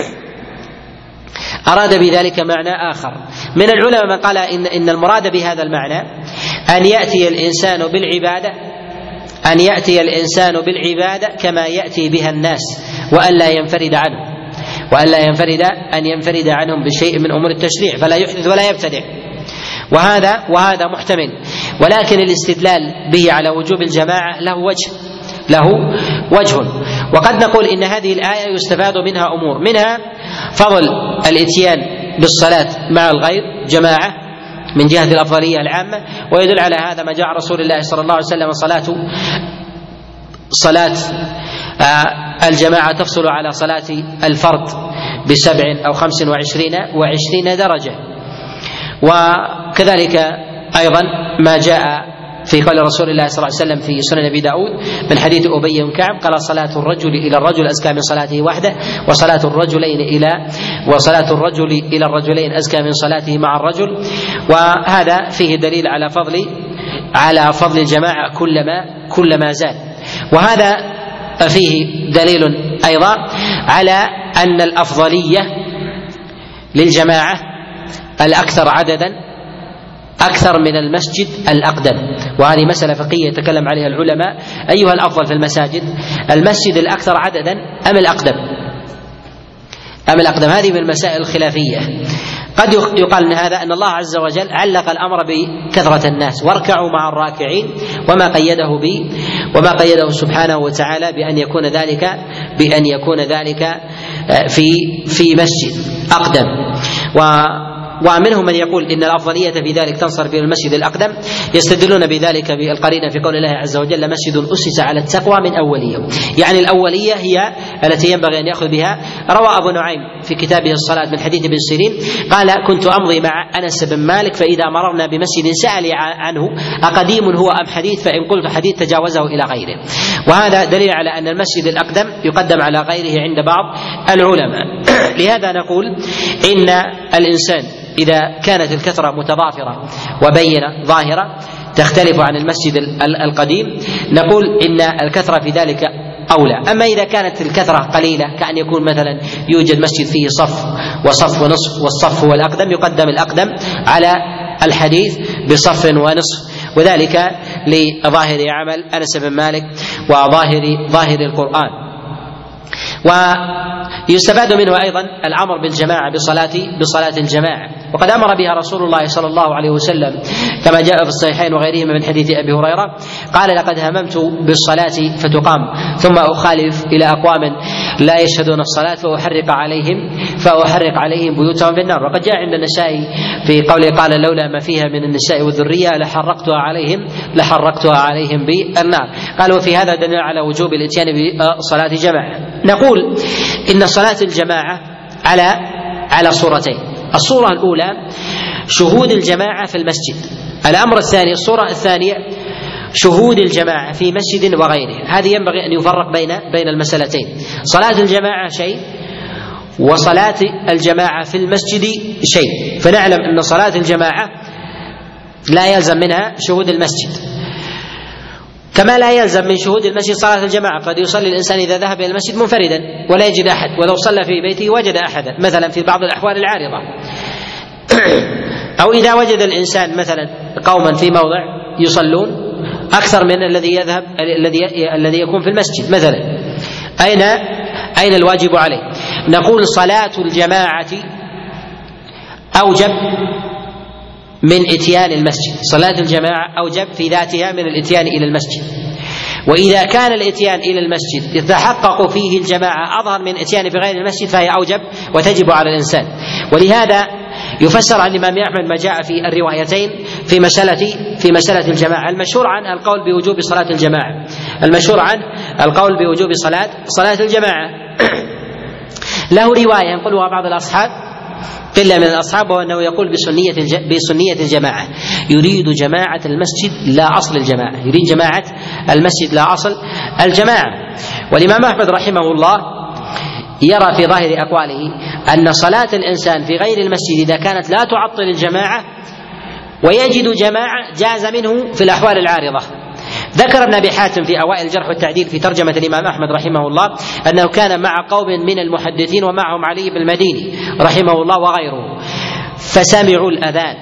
أراد بذلك معنى آخر؟ من العلماء من قال إن إن المراد بهذا المعنى أن يأتي الإنسان بالعبادة أن يأتي الإنسان بالعبادة كما يأتي بها الناس، وأن لا ينفرد عنه وأن لا ينفرد أن ينفرد عنهم بشيء من أمور التشريع، فلا يحدث ولا يبتدع، وهذا وهذا محتمل. ولكن الاستدلال به على وجوب الجماعة له وجه له وجه وقد نقول إن هذه الآية يستفاد منها أمور، منها فضل الإتيان بالصلاة مع الغير جماعة من جهة الأفضلية العامة، ويدل على هذا ما جاء رسول الله صلى الله عليه وسلم صلاة صلاة الجماعة تفصل على صلاة الفرد بسبع أو خمس وعشرين وعشرين درجة. وكذلك أيضا ما جاء في قول رسول الله صلى الله عليه وسلم في سنن أبي داود من حديث أبي بن كعب قال صلاة الرجل إلى الرجل أزكى من صلاته وحده، وصلاة الرجلين إلى وصلاة الرجل إلى الرجلين أزكى من صلاته مع الرجل. وهذا فيه دليل على فضل على فضل الجماعة كلما كلما زاد. وهذا فيه دليل أيضا على أن الأفضلية للجماعة الأكثر عددا أكثر من المسجد الأقدم، وهذه مسألة فقهية يتكلم عليها العلماء، أيها الأفضل في المساجد المسجد الأكثر عددا أم الأقدم أم الأقدم هذه من المسائل الخلافية. قد يقال من هذا أن الله عز وجل علق الأمر بكثرة الناس واركعوا مع الراكعين، وما قيده به وما قيده سبحانه وتعالى بأن يكون ذلك بأن يكون ذلك في في مسجد أقدم. و ومنهم من يقول إن الأفضلية في ذلك تنصرف إلى المسجد الأقدم، يستدلون بذلك بالقرينة في قول الله عز وجل مسجد أسس على التقوى من أول يوم، يعني الأولية هي التي ينبغي أن يأخذ بها. روى أبو نعيم في كتابه الصلاة من حديث ابن سيرين قال كنت أمضي مع أنس بن مالك فإذا مررنا بمسجد سأل عنه أقديم هو أم حديث، فإن قلت حديث تجاوزه إلى غيره. وهذا دليل على أن المسجد الأقدم يقدم على غيره عند بعض العلماء. لهذا نقول إن الإنسان إذا كانت الكثرة متضافرة وبينة ظاهرة تختلف عن المسجد القديم نقول إن الكثرة في ذلك أولى. أما إذا كانت الكثرة قليلة كأن يكون مثلا يوجد مسجد فيه صف وصف ونصف والصف هو الأقدم، يقدم الأقدم على الحديث بصف ونصف، وذلك لظاهر عمل أنس بن مالك وظاهر ظاهر القرآن. ويستفاد منه أيضا الأمر بالجماعة بصلاة بصلاة الجماعة، وقد أمر بها رسول الله صلى الله عليه وسلم كما جاء في الصحيحين وغيرهما من حديث أبي هريرة قال لقد هممت بالصلاة فتقام ثم أخالف إلى أقوام لا يشهدون الصلاة فأحرق عليهم فأحرق عليهم بيوتهم في النار. وقد جاء عند النسائي في قوله قال لولا ما فيها من النساء والذرية لحرقتها عليهم لحرقتها عليهم بالنار. قال وفي هذا دليل على وجوب الاتيان بصلاة جماعة. نقول إن صلاة الجماعة على على صورتين، الصورة الأولى شهود الجماعة في المسجد، الأمر الثاني الصورة الثانية شهود الجماعة في مسجد وغيره. هذه ينبغي أن يفرق بين بين المسألتين، صلاة الجماعة شيء وصلاة الجماعة في المسجد شيء. فنعلم أن صلاة الجماعة لا يلزم منها شهود المسجد، كما لا يلزم من شهود المسجد صلاة الجماعة. قد يصلي الإنسان إذا ذهب إلى المسجد منفردا ولا يجد أحد، ولو صلى في بيته وجد أحدا مثلا في بعض الأحوال العارضة. أو إذا وجد الإنسان مثلا قوما في موضع يصلون أكثر من الذي يذهب الذي الذي يكون في المسجد مثلا، أين أين الواجب عليه؟ نقول صلاة الجماعة أوجب من إتيان المسجد، صلاة الجماعة أوجب في ذاتها من الإتيان إلى المسجد، وإذا كان الإتيان إلى المسجد يتحقق فيه الجماعة أظهر من إتيان في غير المسجد فهي أوجب وتجب على الإنسان. ولهذا يفسر عن الإمام أحمد ما جاء في الروايتين في مسألة في مسألة الجماعة. المشهور عن القول بوجوب صلاة الجماعة، المشهور عن القول بوجوب صلاة صلاة الجماعة له رواية ينقلها بعض الأصحاب قلة من الأصحاب، وأنه يقول بسنية بسنية الجماعة، يريد جماعة المسجد لا أصل الجماعة، يريد جماعة المسجد لا أصل الجماعة. والإمام أحمد رحمه الله يرى في ظاهر أقواله أن صلاة الإنسان في غير المسجد إذا كانت لا تعطل الجماعة ويجد جماعة جاز منه في الأحوال العارضة. ذكر ابن أبي حاتم في أوائل الجرح والتعديل في ترجمة الإمام أحمد رحمه الله أنه كان مع قوم من المحدثين ومعهم علي بن المديني رحمه الله وغيره، فسمعوا الأذان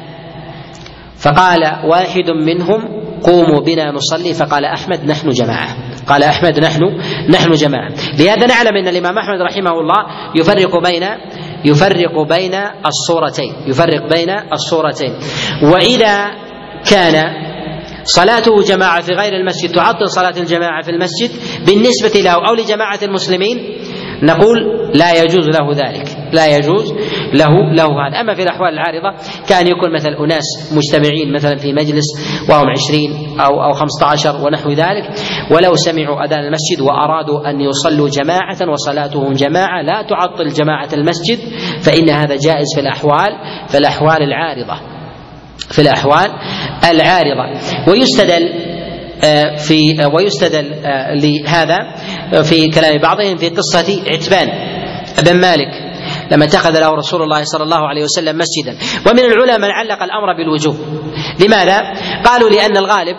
فقال واحد منهم قوموا بنا نصلي، فقال أحمد نحن جماعة، قال أحمد نحن نحن جماعة. لهذا نعلم أن الإمام أحمد رحمه الله يفرق بين يفرق بين الصورتين يفرق بين الصورتين وإذا كان صلاته جماعة في غير المسجد تعطل صلاة الجماعة في المسجد بالنسبة له أو لجماعة المسلمين نقول لا يجوز له ذلك، لا يجوز له له هذا. أما في الأحوال العارضة كان يكون مثل أناس مجتمعين مثلا في مجلس وهم عشرين أو أو خمسة عشر ونحو ذلك، ولو سمعوا أذان المسجد وأرادوا أن يصلوا جماعة وصلاتهم جماعة لا تعطل جماعة المسجد فإن هذا جائز في الأحوال في الأحوال العارضة في الأحوال العارضة. ويستدل في ويستدل لهذا في كلام بعضهم في قصة عتبان بن مالك لما اتخذ له رسول الله صلى الله عليه وسلم مسجدا. ومن العلماء من علق الأمر بالوجوب. لماذا؟ قالوا لأن الغالب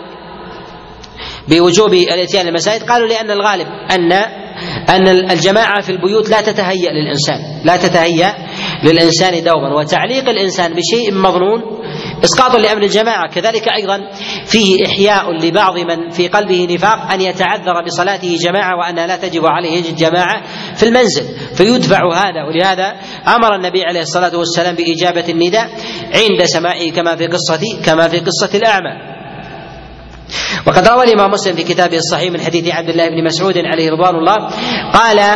بوجوب الاتيان المساجد، قالوا لأن الغالب أن أن الجماعة في البيوت لا تتهيأ للإنسان لا تتهيأ للإنسان دوما، وتعليق الإنسان بشيء مظنون إسقاط لأمر الجماعة. كذلك أيضا فيه إحياء لبعض من في قلبه نفاق أن يتعذر بصلاته جماعة وأنها لا تجب عليه يجد جماعة في المنزل فيدفع هذا. ولهذا أمر النبي عليه الصلاة والسلام بإجابة النداء عند سماعه كما في قصة كما في قصة الأعمى. وقد روى الإمام مسلم في كتابه الصحيح من حديث عبد الله بن مسعود عليه رضوان الله قال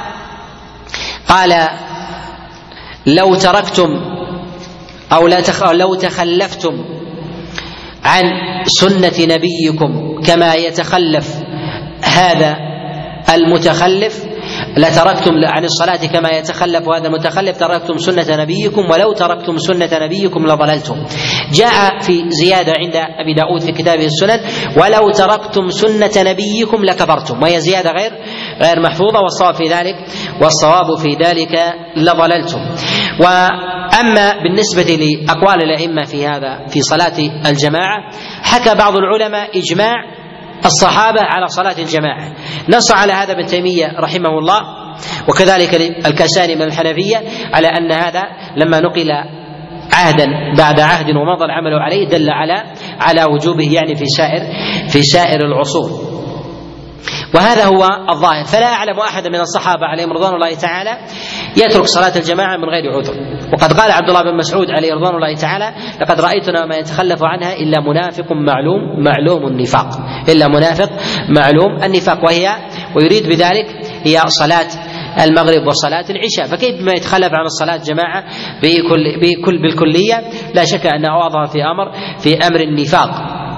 قال لو تركتم أو لو تخلفتم عن سنة نبيكم كما يتخلف هذا المتخلف لتركتم عن الصلاة كما يتخلف هذا المتخلف تركتم سنة نبيكم ولو تركتم سنة نبيكم لضللتم. جاء في زيادة عند أبي داود في كتابه السنن ولو تركتم سنة نبيكم لكفرتم، وهي زيادة غير غير محفوظة، والصواب في ذلك والصواب في ذلك لضللتم. وأما بالنسبة لأقوال الأئمة في هذا في صلاة الجماعة، حكى بعض العلماء إجماع الصحابة على صلاة الجماعة، نص على هذا ابن تيمية رحمه الله وكذلك الكساني من الحنفية على أن هذا لما نقل عهدا بعد عهد ومضى العمل عليه دل على على وجوبه يعني في سائر في سائر العصور. وهذا هو الظاهر. فلا أعلم أحد من الصحابة عليهم رضوان الله تعالى يترك صلاة الجماعة من غير عذر. وقد قال عبد الله بن مسعود عليه رضوان الله تعالى لقد رأيتنا ما يتخلف عنها إلا منافق معلوم معلوم النفاق إلا منافق معلوم النفاق وهي ويريد بذلك هي صلاة المغرب وصلاة العشاء. فكيف ما يتخلف عن الصلاة جماعة بكل بكل بالكلية؟ لا شك أنه واضح في أمر في أمر النفاق.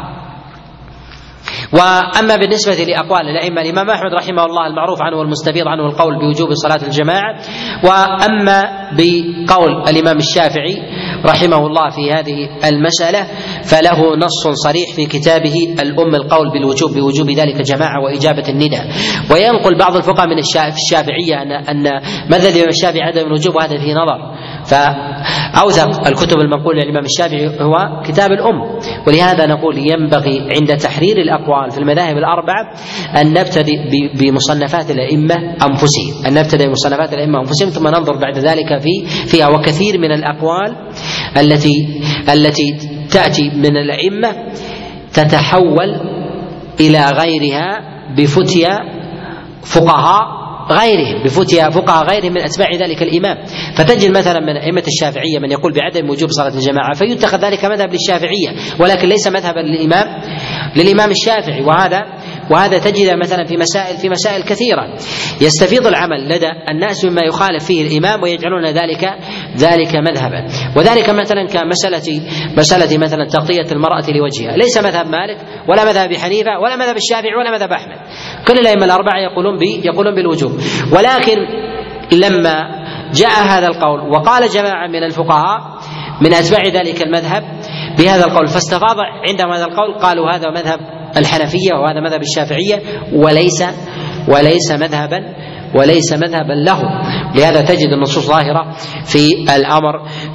وأما بالنسبة لأقوال الأئمة الإمام أحمد رحمه الله المعروف عنه والمستفيض عنه القول بوجوب صلاة الجماعة. وأما بقول الإمام الشافعي رحمه الله في هذه المسألة فله نص صريح في كتابه الأم القول بالوجوب بوجوب ذلك جماعة وإجابة النداء. وينقل بعض الفقهاء من الشافعية أن أن مذهب الإمام الشافعي عدم الوجوب وهذا فيه نظر فأوثق الكتب المنقولة للإمام الشافعي هو كتاب الأم. ولهذا نقول ينبغي عند تحرير الأقوال في المذاهب الأربعة أن نبتدئ بمصنفات الأئمة أنفسهم، أن نبتدئ بمصنفات الأئمة أنفسهم ثم ننظر بعد ذلك في فيها. وكثير من الأقوال التي التي تأتي من الأئمة تتحول إلى غيرها بفتيا فقهاء غيرهم بفتيا فقهاء غيرهم من أتباع ذلك الإمام. فتجد مثلا من أئمة الشافعية من يقول بعدم وجوب صلاة الجماعة فيتخذ ذلك مذهب للشافعية، ولكن ليس مذهبا للإمام للإمام الشافعي. وهذا وهذا تجد مثلا في مسائل في مسائل كثيرة يستفيض العمل لدى الناس مما يخالف فيه الإمام ويجعلون ذلك ذلك مذهبا. وذلك مثلا كمسألة مسألة مثلا تغطية المرأة لوجهها، ليس مذهب مالك ولا مذهب حنيفة ولا مذهب الشافعي ولا مذهب أحمد، كل الأئمة الأربعة يقولون بي يقولون بالوجوب. ولكن لما جاء هذا القول وقال جماعة من الفقهاء من أتباع ذلك المذهب بهذا القول فاستفاض عندهم هذا القول، قالوا هذا مذهب الحنفية وهذا مذهب الشافعية وليس وليس مذهبا وليس مذهبا له. لهذا تجد النصوص ظاهرة في الأمر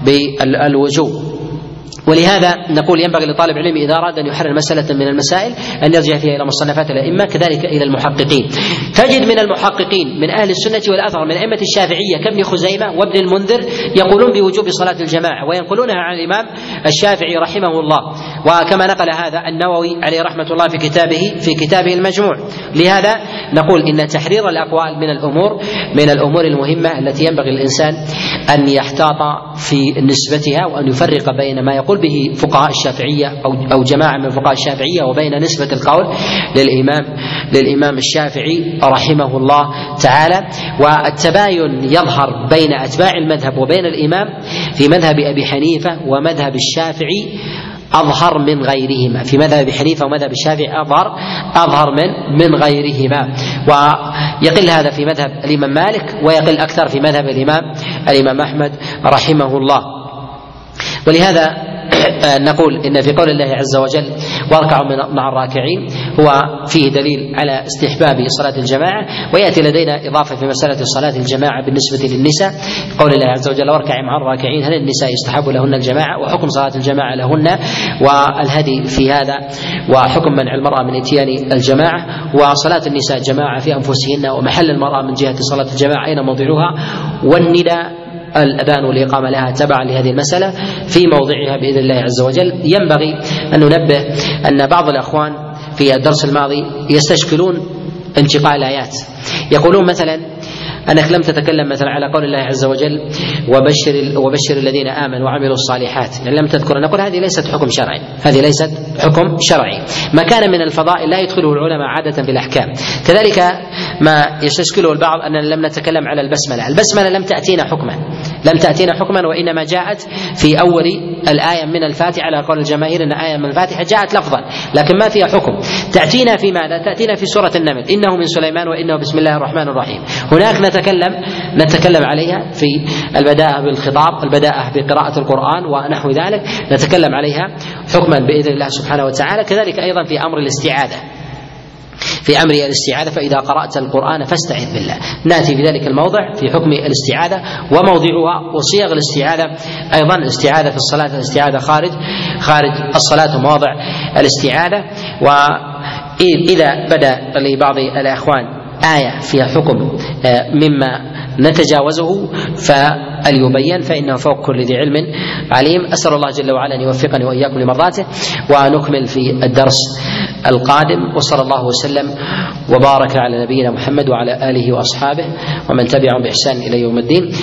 بالوجوب. ولهذا نقول ينبغي لطالب العلم إذا أراد أن يحرر مسألة من المسائل أن يرجع فيها إلى مصنفات الأئمة، كذلك إلى المحققين. تجد من المحققين من أهل السنة والأثر من أئمة الشافعية كابن خزيمة وابن المنذر يقولون بوجوب صلاة الجماعة وينقلونها عن الإمام الشافعي رحمه الله، وكما نقل هذا النووي عليه رحمة الله في كتابه في كتابه المجموع. لهذا نقول إن تحرير الأقوال من الأمور من الأمور المهمة التي ينبغي الإنسان أن يحتاط في نسبتها وأن يفرق بين ما يقول به فقهاء الشافعية أو أو جماعة من فقهاء الشافعية وبين نسبة القول للإمام للإمام الشافعي رحمه الله تعالى. والتباين يظهر بين أتباع المذهب وبين الإمام في مذهب أبي حنيفة ومذهب الشافعي أظهر من غيرهما، في مذهب أبي حنيفة ومذهب الشافعي أظهر أظهر من من غيرهما، ويقل هذا في مذهب الإمام مالك ويقل أكثر في مذهب الإمام الإمام أحمد رحمه الله. ولهذا نقول إن في قول الله عز وجل واركعوا مع الراكعين هو فيه دليل على استحباب صلاة الجماعة. ويأتي لدينا إضافة في مسألة صلاة الجماعة بالنسبة للنساء، قول الله عز وجل واركعوا مع الراكعين، هل النساء يستحب لهن الجماعة وحكم صلاة الجماعة لهن والهدي في هذا وحكم منع المرأة من إتيان الجماعة وصلاة النساء جماعة في أنفسهن ومحل المرأة من جهة صلاة الجماعة أين موضعها، والنداء الأذان والإقامة لها تبعا لهذه المسألة في موضعها بإذن الله عز وجل. ينبغي أن ننبه أن بعض الأخوان في الدرس الماضي يستشكلون انتقاء الآيات، يقولون مثلا أنك لم تتكلم مثلا على قول الله عز وجل وبشر وبشر الذين آمنوا وعملوا الصالحات، يعني لم تذكر. نقول هذه ليست حكم شرعي، هذه ليست حكم شرعي. ما كان من الفضائل لا يدخله العلماء عادة في الأحكام. كذلك ما يستشكله البعض أننا لم نتكلم على البسملة، البسملة لم تأتينا حكما لم تأتينا حكما وإنما جاءت في أول الآية من الفاتحة على قول الجماهير أن آية من الفاتحة جاءت لفظا لكن ما فيها حكم. تأتينا في ماذا؟ تأتينا في سورة النمل إنه من سليمان وإنه بسم الله الرحمن الرحيم. هناك نتكلم نتكلم عليها في البداءة بالخطاب، البداءة بقراءة القرآن ونحو ذلك، نتكلم عليها حكما بإذن الله سبحانه وتعالى. كذلك أيضا في أمر الاستعاذة في أمر الاستعاذة فإذا قرأت القرآن فاستعذ بالله، نأتي في ذلك الموضع في حكم الاستعاذة وموضعها وصيغ الاستعاذة. أيضا الاستعاذة في الصلاة، الاستعاذة خارج خارج الصلاة ومواضع الاستعاذة. وإذا بدأ لبعض الأخوان آية فيها حكم مما نتجاوزه فليبين فإنه فوق كل ذي علم عليم. أسأل الله جل وعلا أن يوفقني وإياكم لمرضاته، ونكمل في الدرس القادم. وصلى الله وسلم وبارك على نبينا محمد وعلى آله وأصحابه ومن تبعهم بإحسان إلى يوم الدين.